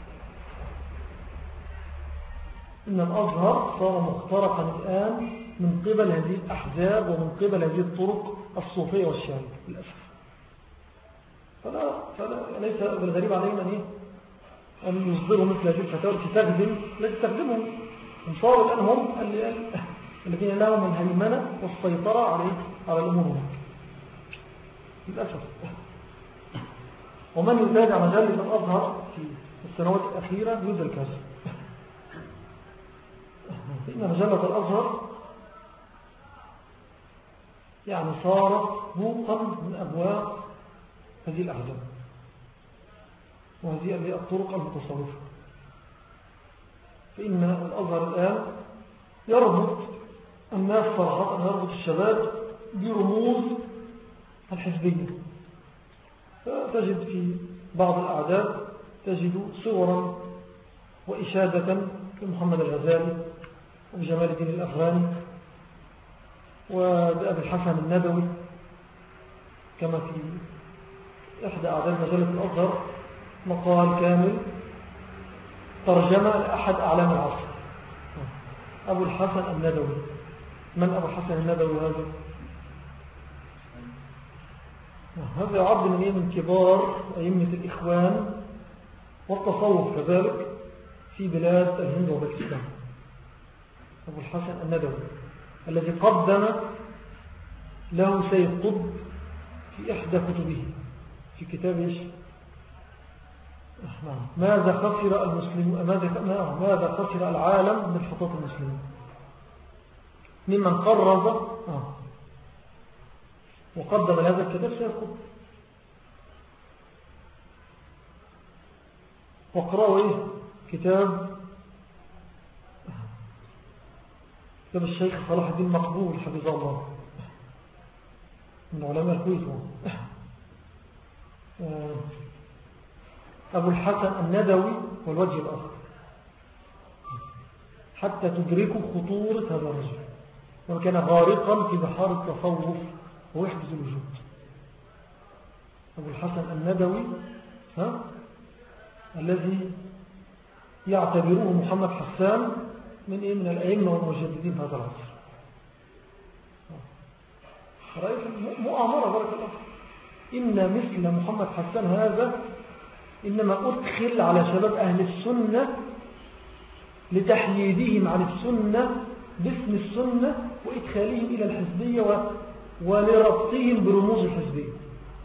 إن الأزهر صار مخترقا الآن من قبل هذه الأحزاب ومن قبل هذه الطرق الصوفية والشيعية للأسف. فلا, فلا ليس بالغريب علينا إيه أن يصدروا مثل هذه الفتاوى التي تخدم لا تستخدمهم. صاروا الآن هم الذين لهم الهيمنة والسيطرة عليه على الأمور هناك للأسف. ومن يتابع مجلة الأزهر في السنوات الأخيرة يدرك هذا، فإن مجلة الأزهر يعني صارت بوقا من أبواب هذه الأحزاب وهذه الطرق المتصوفة. فإن الأزهر الآن يربط الناس صراحة، يربط الشباب برموز الحزبية. فتجد في بعض الأعداد تجد صورا وإشادة لمحمد الغزالي وجمال الدين الأفغاني وبأبي الحسن الندوي، كما في إحدى أعداد مجلة الأزهر مقال كامل ترجمة لأحد أعلام العصر، أبو الحسن الندوي. من أبو الحسن الندوي هذا؟ هذا عبد من من كبار أئمة الإخوان والتصوف كذلك في بلاد الهند وباكستان. أبو الحسن الندوي الذي قدم له سيد قطب في إحدى كتبه في كتاب إيش؟ ماذا خسر المسلمون، ماذا ماذا خسر العالم من حطات المسلمين، ممن قرض آه. وقدم هذا الكتاب سيد قطب. واقرأوا إيه كتاب كتاب الشيخ صلاح الدين مقبول حفظه الله من علماء الكويت. أبو الحسن الندوي والوجه الآخر، حتى تدركوا خطورة هذا الرجل، وكان غارقا في بحار التصوف ووحدة الوجود. أبو الحسن الندوي ها الذي يعتبروه محمد حسان من إيه من الأئمة والمجددين في هذا العصر. رأيت مؤامرة بارك الله. إن مثل محمد حسان هذا إنما أدخل على شباب أهل السنة لتحييدهم عن السنة باسم السنة وإدخالهم إلى الحزبية ولربطهم برموز الحزبية.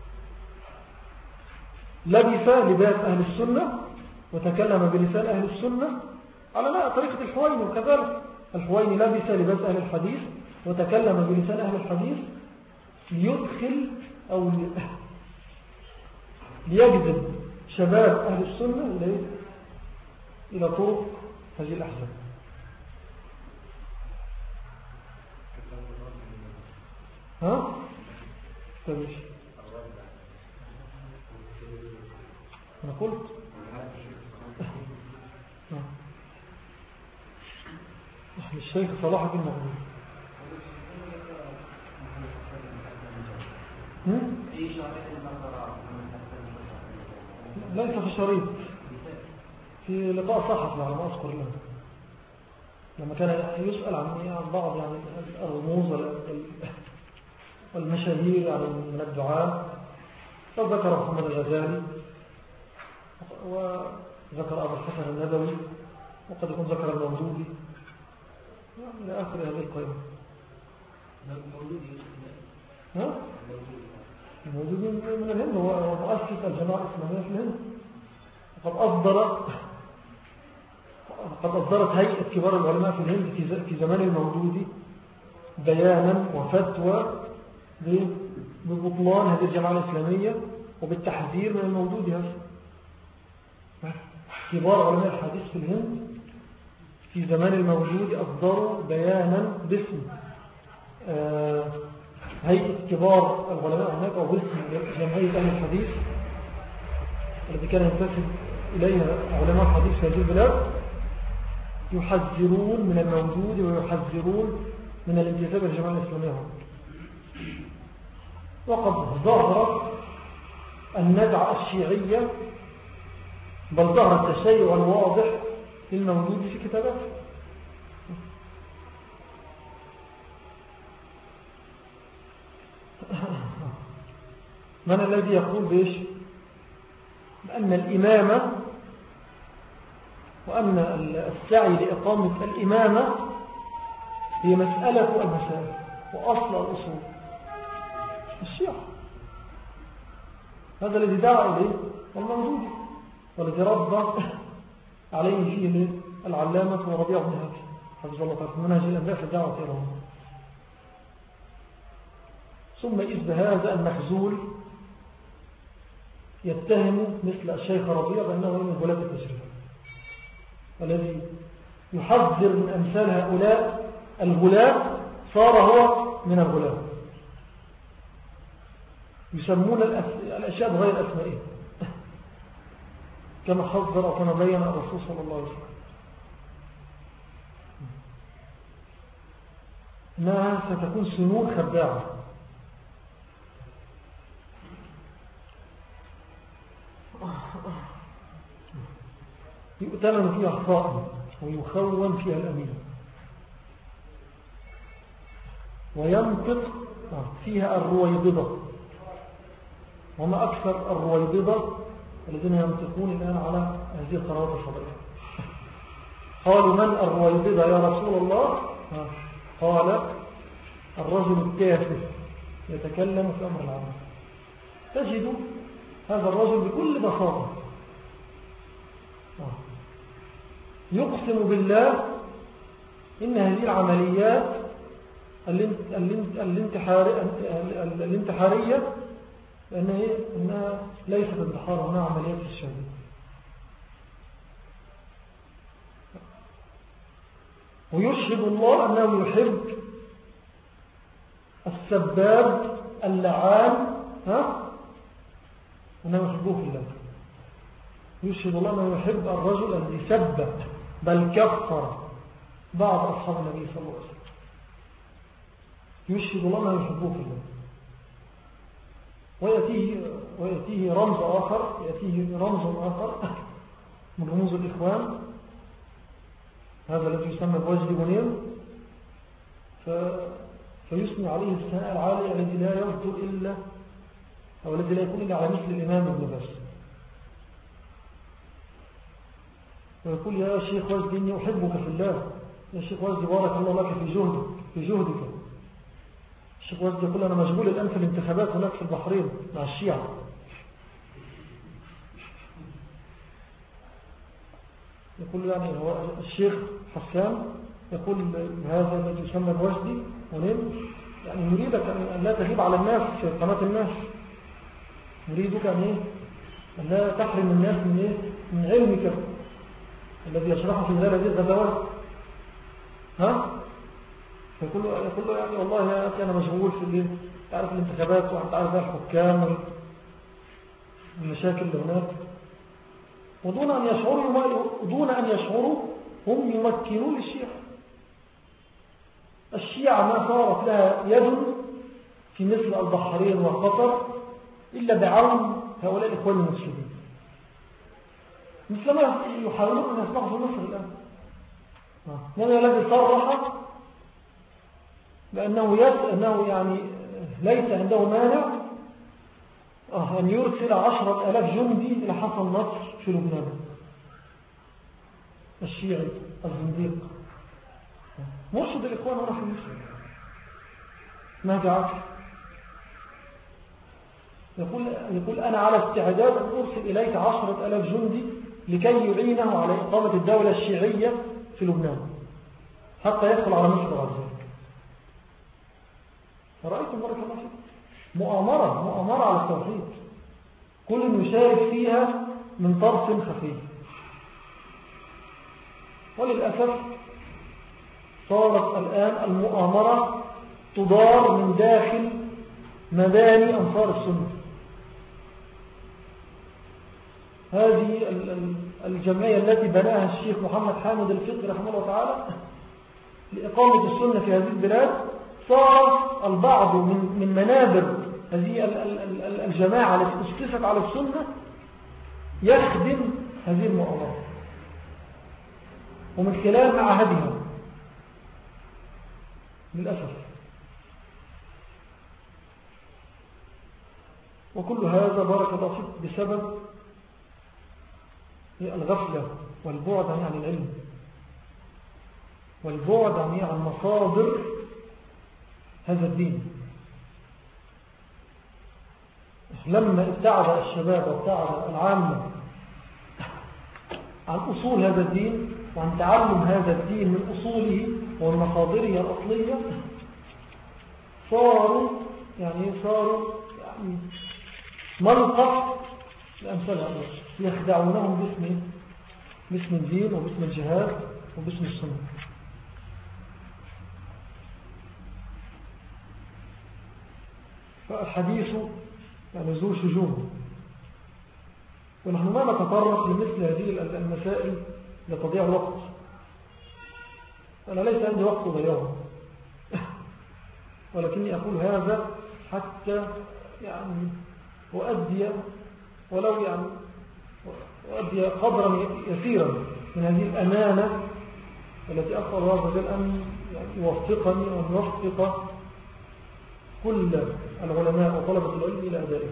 لبس لباس أهل السنة وتكلم بلسان أهل السنة على لا طريقة الحويني، وكذلك الحويني لبس لباس أهل الحديث وتكلم بلسان أهل الحديث ليدخل أو ليجذب شباب أهل السنة إلى إلى طرق هذه الأحزاب. ها؟ تمشي. أنا قلت الشيخ صلاح الدين مقبول. ليس في شريط، في لقاء صحفي على ما أذكر له، لما كان يسأل عن بعض يعني الرموز والمشاهير يعني من الدعاء، فذكر محمد الغزالي وذكر أبو الحسن الندوي وقد يكون ذكر الموجودي إلى آخر هذه القائمة. ها؟ الموجودي من الهند، هو مؤسس الجماعة الإسلامية في الهند، وقد أصدر قد أصدرت هيئة كبار العلماء في الهند في زمان الموجودي بيانا وفتوى ببطلان هذه الجماعة الإسلامية وبالتحذير من الموجودي هذا. كبار علماء الحديث في الهند في زمان الموجود أصدروا بيانا باسم هيئة كبار العلماء هناك أو باسم جمعية أهل الحديث التي كان ينتسب إليها علماء الحديث في هذه البلاد يحذرون من الموجود ويحذرون من الانتساب للجماعة الإسلامية. وقد ظهر النزعة الشيعية، بل ظهر التشيع الواضح للموجود في كتاباته. من الذي يقول بإيش؟ بأن الإمامة وأن السعي لإقامة الإمامة هي مسألة المسائل وأصل الأصول الشيعة. هذا الذي دعا إليه الموجود والذي رد عليه فيه العلامة وربيع بن هادي حفظ الله تعالى منهج الأنبياء في الدعوة إلى الله. ثم إذ بهذا المخزول يتهم مثل الشيخ ربيع بأنه من غلاة التشريع، الذي يحذر من أمثال هؤلاء الغلاة صار هو من الغلاة، يسمون الأشياء بغير أسمائها كما حذر أو كما بين الرسول صلى الله عليه وسلم إنها ستكون سنون خداعة. يؤتمن فيها الخائن ويخون فيها الأمين وينطق فيها الرويبضة. وما أكثر الرويبضة الذين ينطقون الآن على هذه القنوات الفضائية. قالوا من الرويبضة يا رسول الله؟ قال الرجل الكافر يتكلم في أمر العالم. تجد هذا الرجل بكل بساطة يقسم بالله إن هذه العمليات الانتحارية لأنها ليست انتحار، هنا عمليات الشهادة. ويشهد الله أنه يحب السباب اللعان ها أنه يحبه في الله. يشهد الله أنه يحب الرجل الذي سب بل كفر بعض أصحاب النبي صلى الله عليه وسلم. يشهد الله أنه يحبه في الله. ويأتيه, ويأتيه رمز آخر يأتيه رمز آخر من رموز الإخوان، هذا الذي يسمى بوجد منير، فيثني عليه الثناء العالي الذي لا يصدر إلا أو الذي لا يكون إلا على مثل الإمام ابن باز. ويقول يا شيخ وجد إني أحبك في الله، يا شيخ وجد بارك الله لك في جهدك في جهدك. الشيخ وجد يقول أنا مشغول الآن في الانتخابات هناك في البحرين مع الشيعة. يقول يعني هو الشيخ حسان يقول هذا الذي يسمى الوجدي ونم يعني نريدك أن لا تغيب على الناس في قناة الناس، نريدك أن, إيه؟ أن لا تحرم الناس من, إيه؟ من علمك الذي يشرحه في هذه الغزوات. ها؟ يقول له, يقول له يعني والله يا أخي أنا مشغول في اللي تعرف الانتخابات وأنت عارف الحكام والمشاكل اللي هناك، ودون أن يشعروا دون أن يشعروا هم يمكنون الشيعة. الشيعة ما صارت لها يد في مثل البحرين وقطر إلا بعون هؤلاء الإخوان المسلمين، مثل ما يحاولون أن يسمعوا في مصر الآن. من الذي صرح بأنه أنه يعني ليس عنده مانع أن يرسل عشرة ألاف جندي إلى حصن نصر في لبنان؟ الشيعي الزنديق مرشد الإخوان هنا في مصر ماذا عقل يقول, يقول أنا على استعداد أن أرسل إليك عشرة ألاف جندي لكي يعينه على إقامة الدولة الشيعية في لبنان حتى يدخل على مصر بعد ذلك. فرأيتم بارك الله فيكم مؤامرة مؤامرة على التوحيد كل يشارك فيها من طرف خفي. وللأسف صارت الآن المؤامرة تدار من داخل مباني أنصار السنة. هذه الجمعية التي بناها الشيخ محمد حامد الفقي رحمه الله تعالى لإقامة السنة في هذه البلاد، صار البعض من من منابر هذه الجماعة التي أسست على السنة يخدم هذه المؤامرة ومن خلال معاهدها للأسف. وكل هذا بارك الله فيك بسبب الغفلة والبعد عن العلم والبعد عن مصادر هذا الدين. لما ابتعد الشباب وابتعد العامة عن أصول هذا الدين وعن تعلم هذا الدين من أصوله ومصادره الأصلية، صاروا يعني صاروا يعني ملقى لأمثال هؤلاء يخدعونهم باسم باسم الدين وباسم الجهاد وباسم السنة. فالحديث يعني ذو شجون، ونحن ما نتطرق لمثل هذه المسائل لتضيع الوقت. أنا ليس عندي وقت ضياع، ولكني أقول هذا حتى يعني أؤدي ولو يعني أؤدي قدرا يسيرا من هذه الأمانة التي أسأل الله عز وجل أن يوفقني وأن يوفق كل العلماء وطلبة العلم إلى أدائه.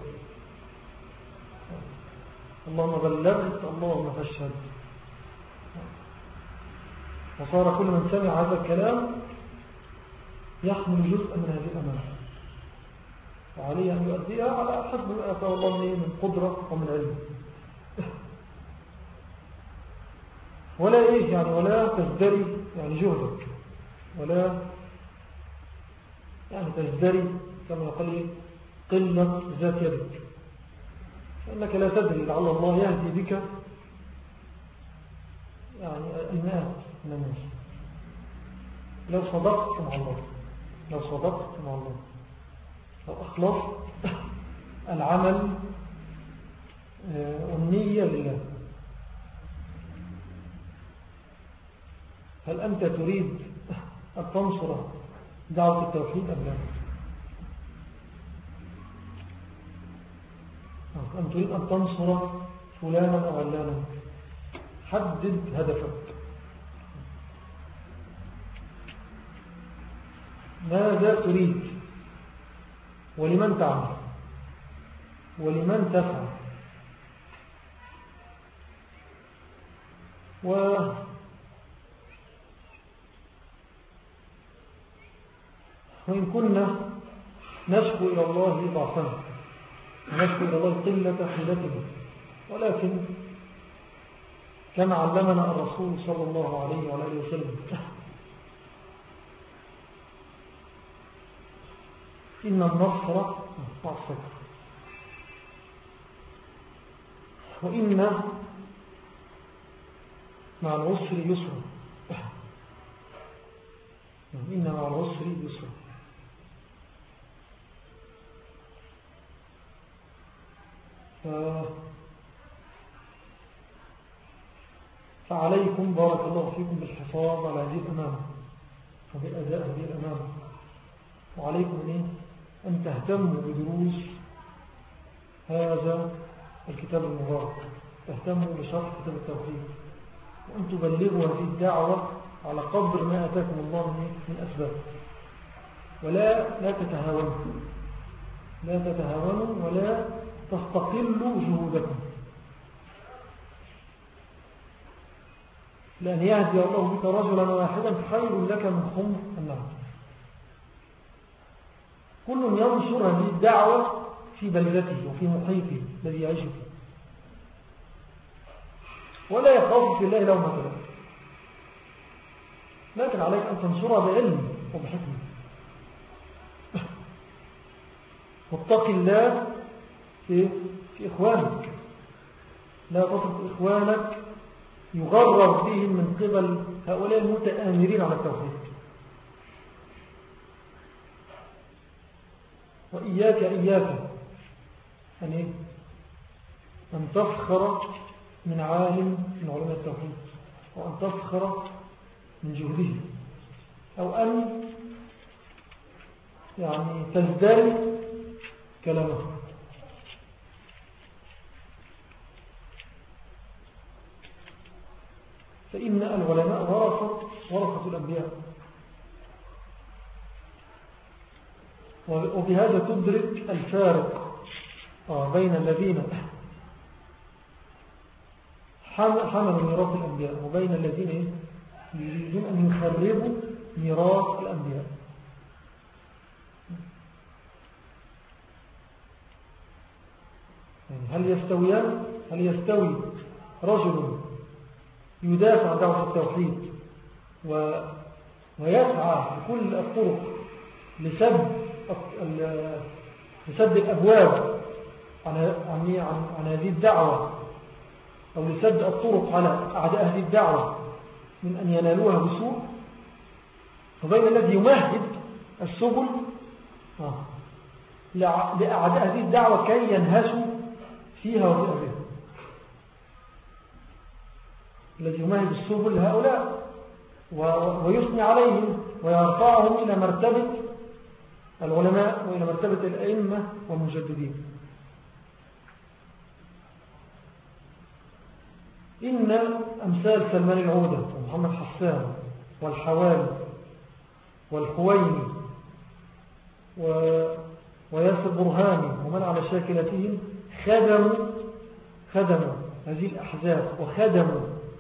اللهم بلغت اللهم فاشهد. وصار كل من سمع هذا الكلام يحمل جزءا من هذه الأمانة، وعليه أن يؤديها على حسب ما آتاه الله من قدرة ومن علم. ولا إيه يعني ولا تزدري يعني جهدك، ولا يعني تزدري كما يقول إيه قلة ذات يدك، فإنك لا تدري لعل الله يهدي بك يعني المئات من الناس لو صدقت مع الله، لو صدقت مع الله، لو أخلصت العمل والنية لله. هل أنت تريد أن تنصر دعوة التوحيد أم لا؟ أن تريد أن تنصر فلانا أو علانا؟ حدد هدفك. ماذا تريد ولمن تعمل ولمن تفعل؟ و وإن كنا نشكو إلى الله ضعفنا ونشكو إلى الله قلة حيلتنا، ولكن كما علمنا الرسول صلى الله عليه وعلى آله وسلم إن النصر مع الصبر، وإن مع العسر يسرا، إن مع العسر يسرا. فعليكم بارك الله فيكم بالحفاظ على هذه الأمانة وبالأداء هذه الأمانة، وعليكم أن تهتموا بدروس هذا الكتاب المبارك، تهتموا بشرح كتاب التوحيد، وأن تبلغوا هذه الدعوة على قدر ما أتاكم الله من أسباب، ولا لا تتهاونوا لا تتهاونوا ولا تستقلوا جهودكم، لأن يهدي الله بك رجلا واحدا خير لك من خمس النعم. كل ينشر هذه الدعوة في بلدته وفي محيطه الذي يعيش فيه، ولا يخاف في الله لومة لائم، لكن عليك أن تنشرها بعلم وبحكمة. واتق الله في, في إخوانك، لا تترك إخوانك يغرر بهم من قبل هؤلاء المتآمرين على التوحيد. وإياك إياك يعني أن تسخر من عالم من علماء التوحيد وأن تسخر من جهده أو أن يعني تزدري كلامه. فإن العلماء ورثة ورثة الأنبياء، وبهذا تدرك الفارق بين الذين حملوا ميراث الأنبياء وبين الذين يريدون أن يخربوا ميراث الأنبياء. يعني هل يستويان؟ هل يستوي رجل يدافع عن دعوة التوحيد و... ويسعى بكل الطرق لسد لسد الأبواب عن, عن... عن... عن هذه الدعوة أو لسد الطرق على أعداء هذه الدعوة من أن ينالوها بسوء، وبين الذي يمهد السبل لأعداء هذه الدعوة كي ينهشوا فيها وفي أرضها. الذي يمهد السبل لهؤلاء ويثني عليهم ويرفعهم إلى مرتبة العلماء وإلى مرتبة الأئمة والمجددين. إن أمثال سلمان العودة ومحمد حسان والحوالي والحويني وياسر برهاني ومن على شاكلتهم خدموا خدموا هذه الأحزاب وخدموا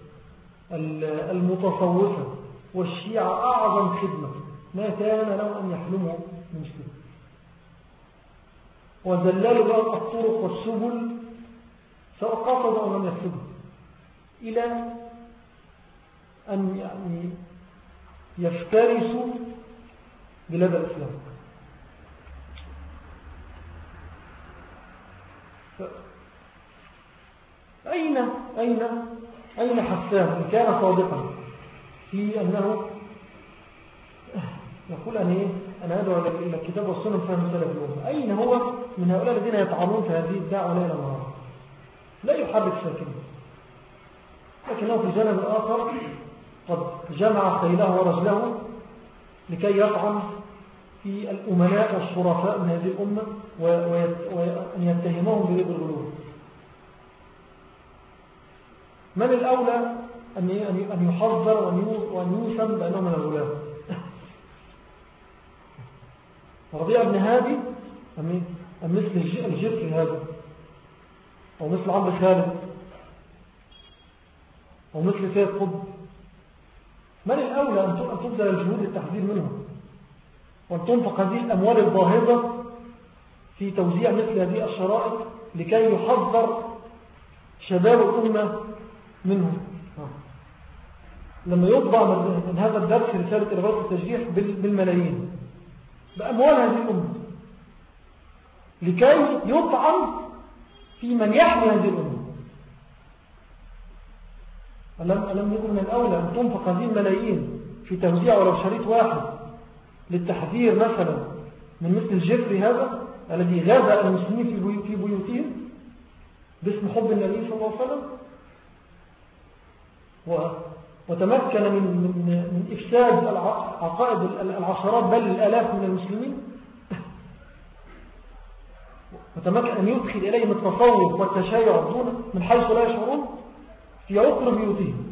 المتصوفة والشيعة أعظم خدمة ما كان لهم أن يحلموا المسلمين، وذللوا لهم الطرق والسبل سواء قصدوا أو لم يقصدوا إلى أن يعني يفترسوا بلاد الإسلام. أين أين أين حسان إن كان صادقا في أنه يقول أن إيه أنا أدعو إلى الكتاب والسنة فهم سلف الأمة؟ أين هو من هؤلاء الذين يطعنون في هذه الدعوة ليلا نهارا؟ لا يحرك ساكنه، لكنه في الجانب الآخر قد جمع خيله ورجله لكي يطعن في الأمناء والشرفاء من هذه الأمة وأن يتهمهم بريب الغلول. من الأولى أن يحذر وأن يوسم بأنه من الغلام؟ ربيع بن هادي أم مثل الجفر هذا، أو مثل عمرو خالد، أو مثل سيد قطب؟ من الأولى أن تبذل الجهود التحذير منهم وأن تنفق هذه الأموال الباهظة في توزيع مثل هذه الشرائط لكي يحذر شباب الأمة منهم؟ لما يطبع من هذا الدرس رسالة إرغاث التشجيع بالملايين بأموال هذه الأمة لكي يطعن في من يحمي هذه الأمة. ألم, ألم يكن من الأولى أن تنفق هذه الملايين في توزيع ولو شريط واحد للتحذير مثلا من مثل الجفري هذا الذي غاب المسلمين في بيوتهم باسم حب النبي صلى الله عليه وسلم وتمكن من, من, من إفساد عقائد العشرات بل الآلاف من المسلمين، وتمكن أن يدخل إليهم التصوف والتشيع دون من حيث لا يشعرون في عقر بيوتهم.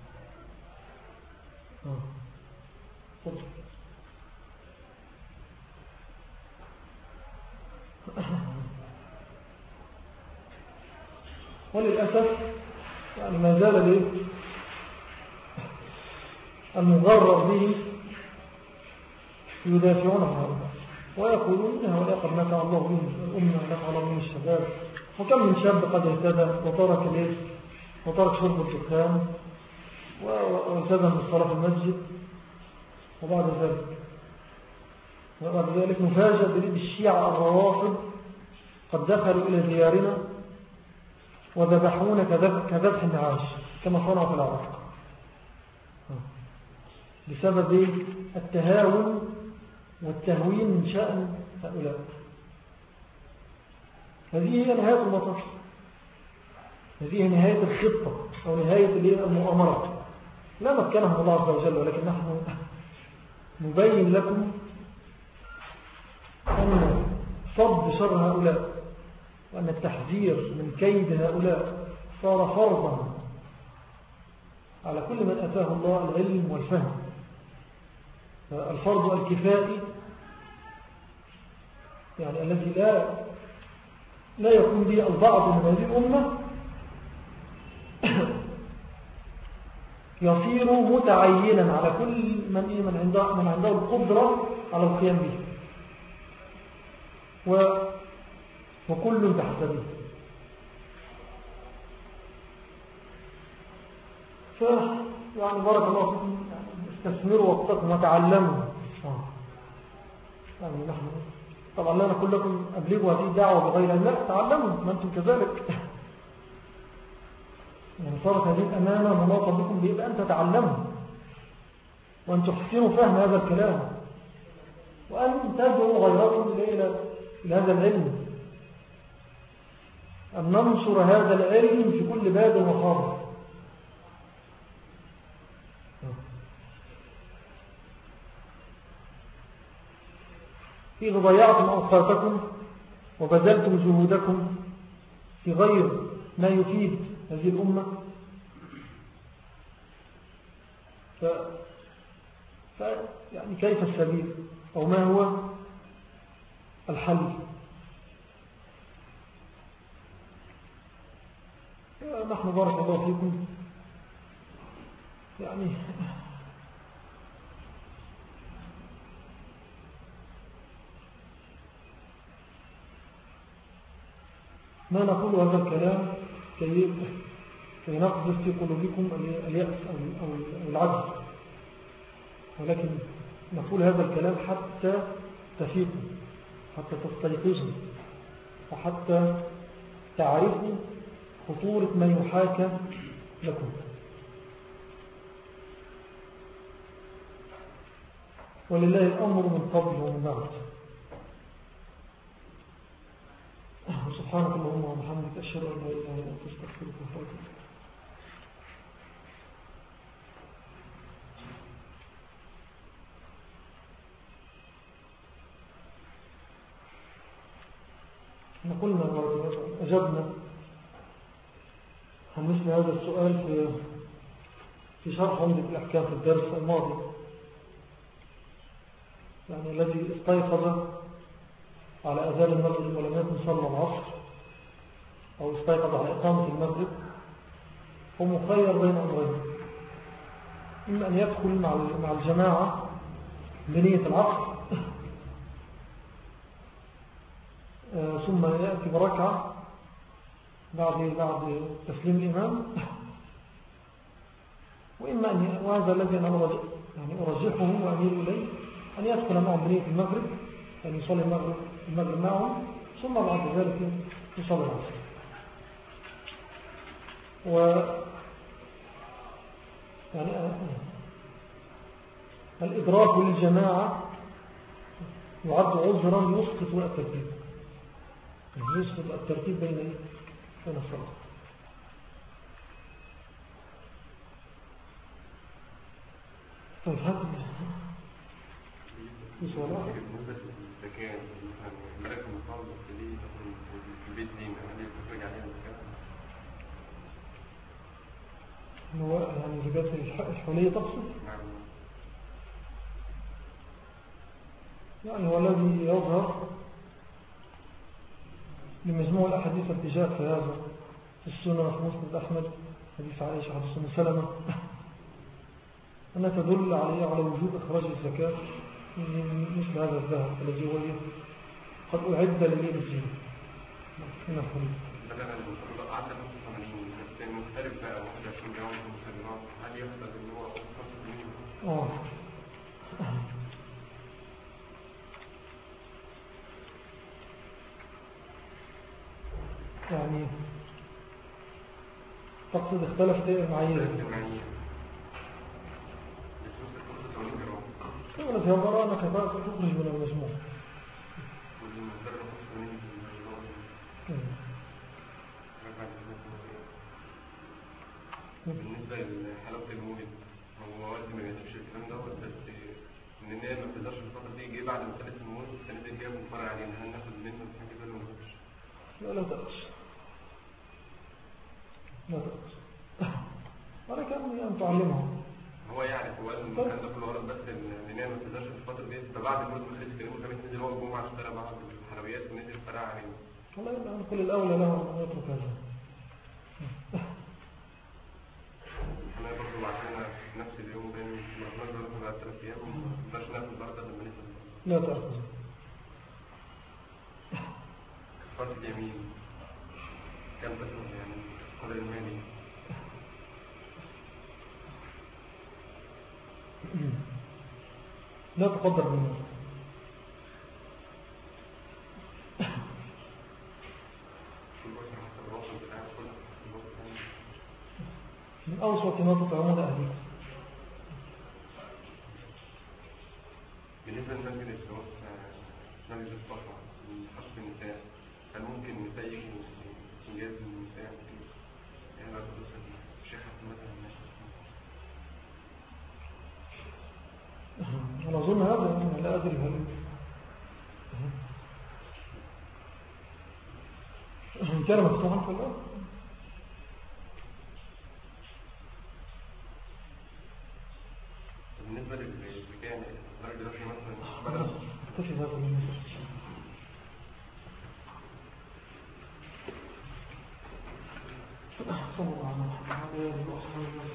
وللأسف يعني ما زال ليه المغرر به يدافعون عن هؤلاء ويقولون إن هؤلاء قد نفع الله بهم الأمة ونفع الله بهم الشباب، وكم من شاب قد اهتدى وترك ليه وترك شرب الدخان والتزم بالصلاة في المسجد، وبعد ذلك وبعد ذلك نفاجأ بالشيعة الروافض قد دخلوا إلى ديارنا وذبحونا كذبح النعاش كما صنعوا في العراق بسبب التهاون والتهوين من شأن هؤلاء. هذه هي نهاية المطاف، هذه هي نهاية الخطة أو نهاية المؤامرة. لا مكنهم الله عز وجل، ولكن نحن نبين لكم أن صد شر هؤلاء وأن التحذير من كيد هؤلاء صار فرضا على كل من أتاه الله العلم والفهم. الفرض الكفائي يعني الذي لا لا يكون به البعض من هذه الأمة يصير متعينا على كل من من عنده من عنده القدرة على القيام به، و وكل بحسبه. ف يعني بارك الله فيكم، استثمروا وقتكم وتعلموا. يعني نحن طبعا لا نقول لكم أبلغوا هذه الدعوة بغير أن لا تعلموا، ما أنتم كذلك. يعني صارت هذه الأمانة مناطة بكم بإذن أن تتعلموا وأن تحسنوا فهم هذا الكلام وأن تدعوا غيركم إلى هذا العلم، أن ننشر هذا العلم في كل باب وخاص. إذا ضيعتم أوقاتكم وبذلتم جهودكم في غير ما يفيد هذه الأمة ف... ف... يعني كيف السبيل أو ما هو الحل؟ نحن بارك الله فيكم يعني ما نقول هذا الكلام كي كي نقذف في قلوبكم اليأس أو العجز، ولكن نقول هذا الكلام حتى تفيقوا، حتى تستيقظوا، وحتى تعرفوا خطورة ما يحاكى لكم. ولله الأمر من قبل ومن بعد. سبحانك اللهم وبحمدك أشهد أن لا إله إلا أنت أستغفرك وأتوب إليك. احنا قلنا أجبنا عن مثل هذا السؤال في في شرح عمدة الأحكام في الدرس الماضي، يعني الذي استيقظ على أذان المغرب ولم يكن صلى العصر أو استيقظ على إقامة المغرب هو مخير بين أمرين: إما أن يدخل مع الجماعة بنية العصر ثم يأتي بركعة بعد بعد تسليم الإمام، وإما أن وهذا الذي أنا يعني أرجحه وأميل إليه أن يدخل معهم بنية المغرب، أن يعني يصلي المغرب المغرب معهم ثم بعد ذلك يصلي العصر. و يعني الإدراك للجماعة يعد عذرا يسقط الترتيب، يسقط الترتيب بين بين الصلاة. طيب هذا في سؤال آخر؟ بالنسبة للزكاة الملك المصاب اللي في البيت دين هل يتفرج عليها الزكاة؟ هو يعني زكاة الحولية تقصد؟ نعم. يعني هو الذي يظهر لمجموع الأحاديث التجاه في هذا في السنة في مسند أحمد حديث عائشة حديث أم سلمة أنها تدل عليه على وجوب إخراج الزكاة من مثل هذا الذهب الذي هو قد أعد لليل الزينة من الحديث. بدأنا المفروض قعدنا خمسة وثمانين بس مختلف بقى واحد وعشرين جرام في المسلمات، هل يحصل إن هو خمسة وثمانين؟ آه يعني تقصد اختلفت المعايير. ولا في هذا أنك تخرج من المجموع. بالنسبة لحلاوة المولد هو والدي ما بيحبش الكلام دوت، بس إن الناس ما بتقدرش الفترة دي جه بعد ما ثلاث المولد السنة دي جاب مفرع علينا، هل ناخد منه الحاجة كده ولا ما ناخدش؟ لا لا تأس لا تأس ولكن أن تعلمهم. هو يعرف هو المكان ده كله غلط، بس إن الناس ما بتقدرش الفترة دي فبعد المولد ما خلص كلامه كانت نزل هو الجمعة اشترى بعض الحلويات ونزل فرع علينا. والله يبقى كل الأولى له أن يترك هذا. احنا برضه بعتنا نفس اليوم ده مجموعة نروح بعد ثلاث أيام وما نقدرش ناخد برضه لما ننزل. لا تأخذ. كفارة اليمين كم تسوى يعني قدر المالي؟ لا تقدر منه. من أوسط ما تطعمون أهلكم. بالنسبة لمسجد الشباب مسجد الصفا من حفظ النساء، هل ممكن النساء يجوا إنجاز النساء يعني بعد توصل الشيخ مثلا ماشي؟ أنا أظن هذا أنا لا أدري هل كان مفتوحا في الله. بالنسبة للمكان درجة درجة مثلا بلد اكتفي هذا من صلى الله عليه وسلم.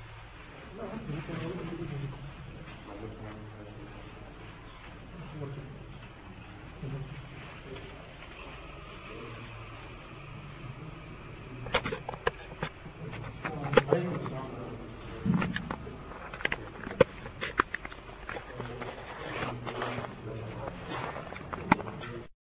Thank you.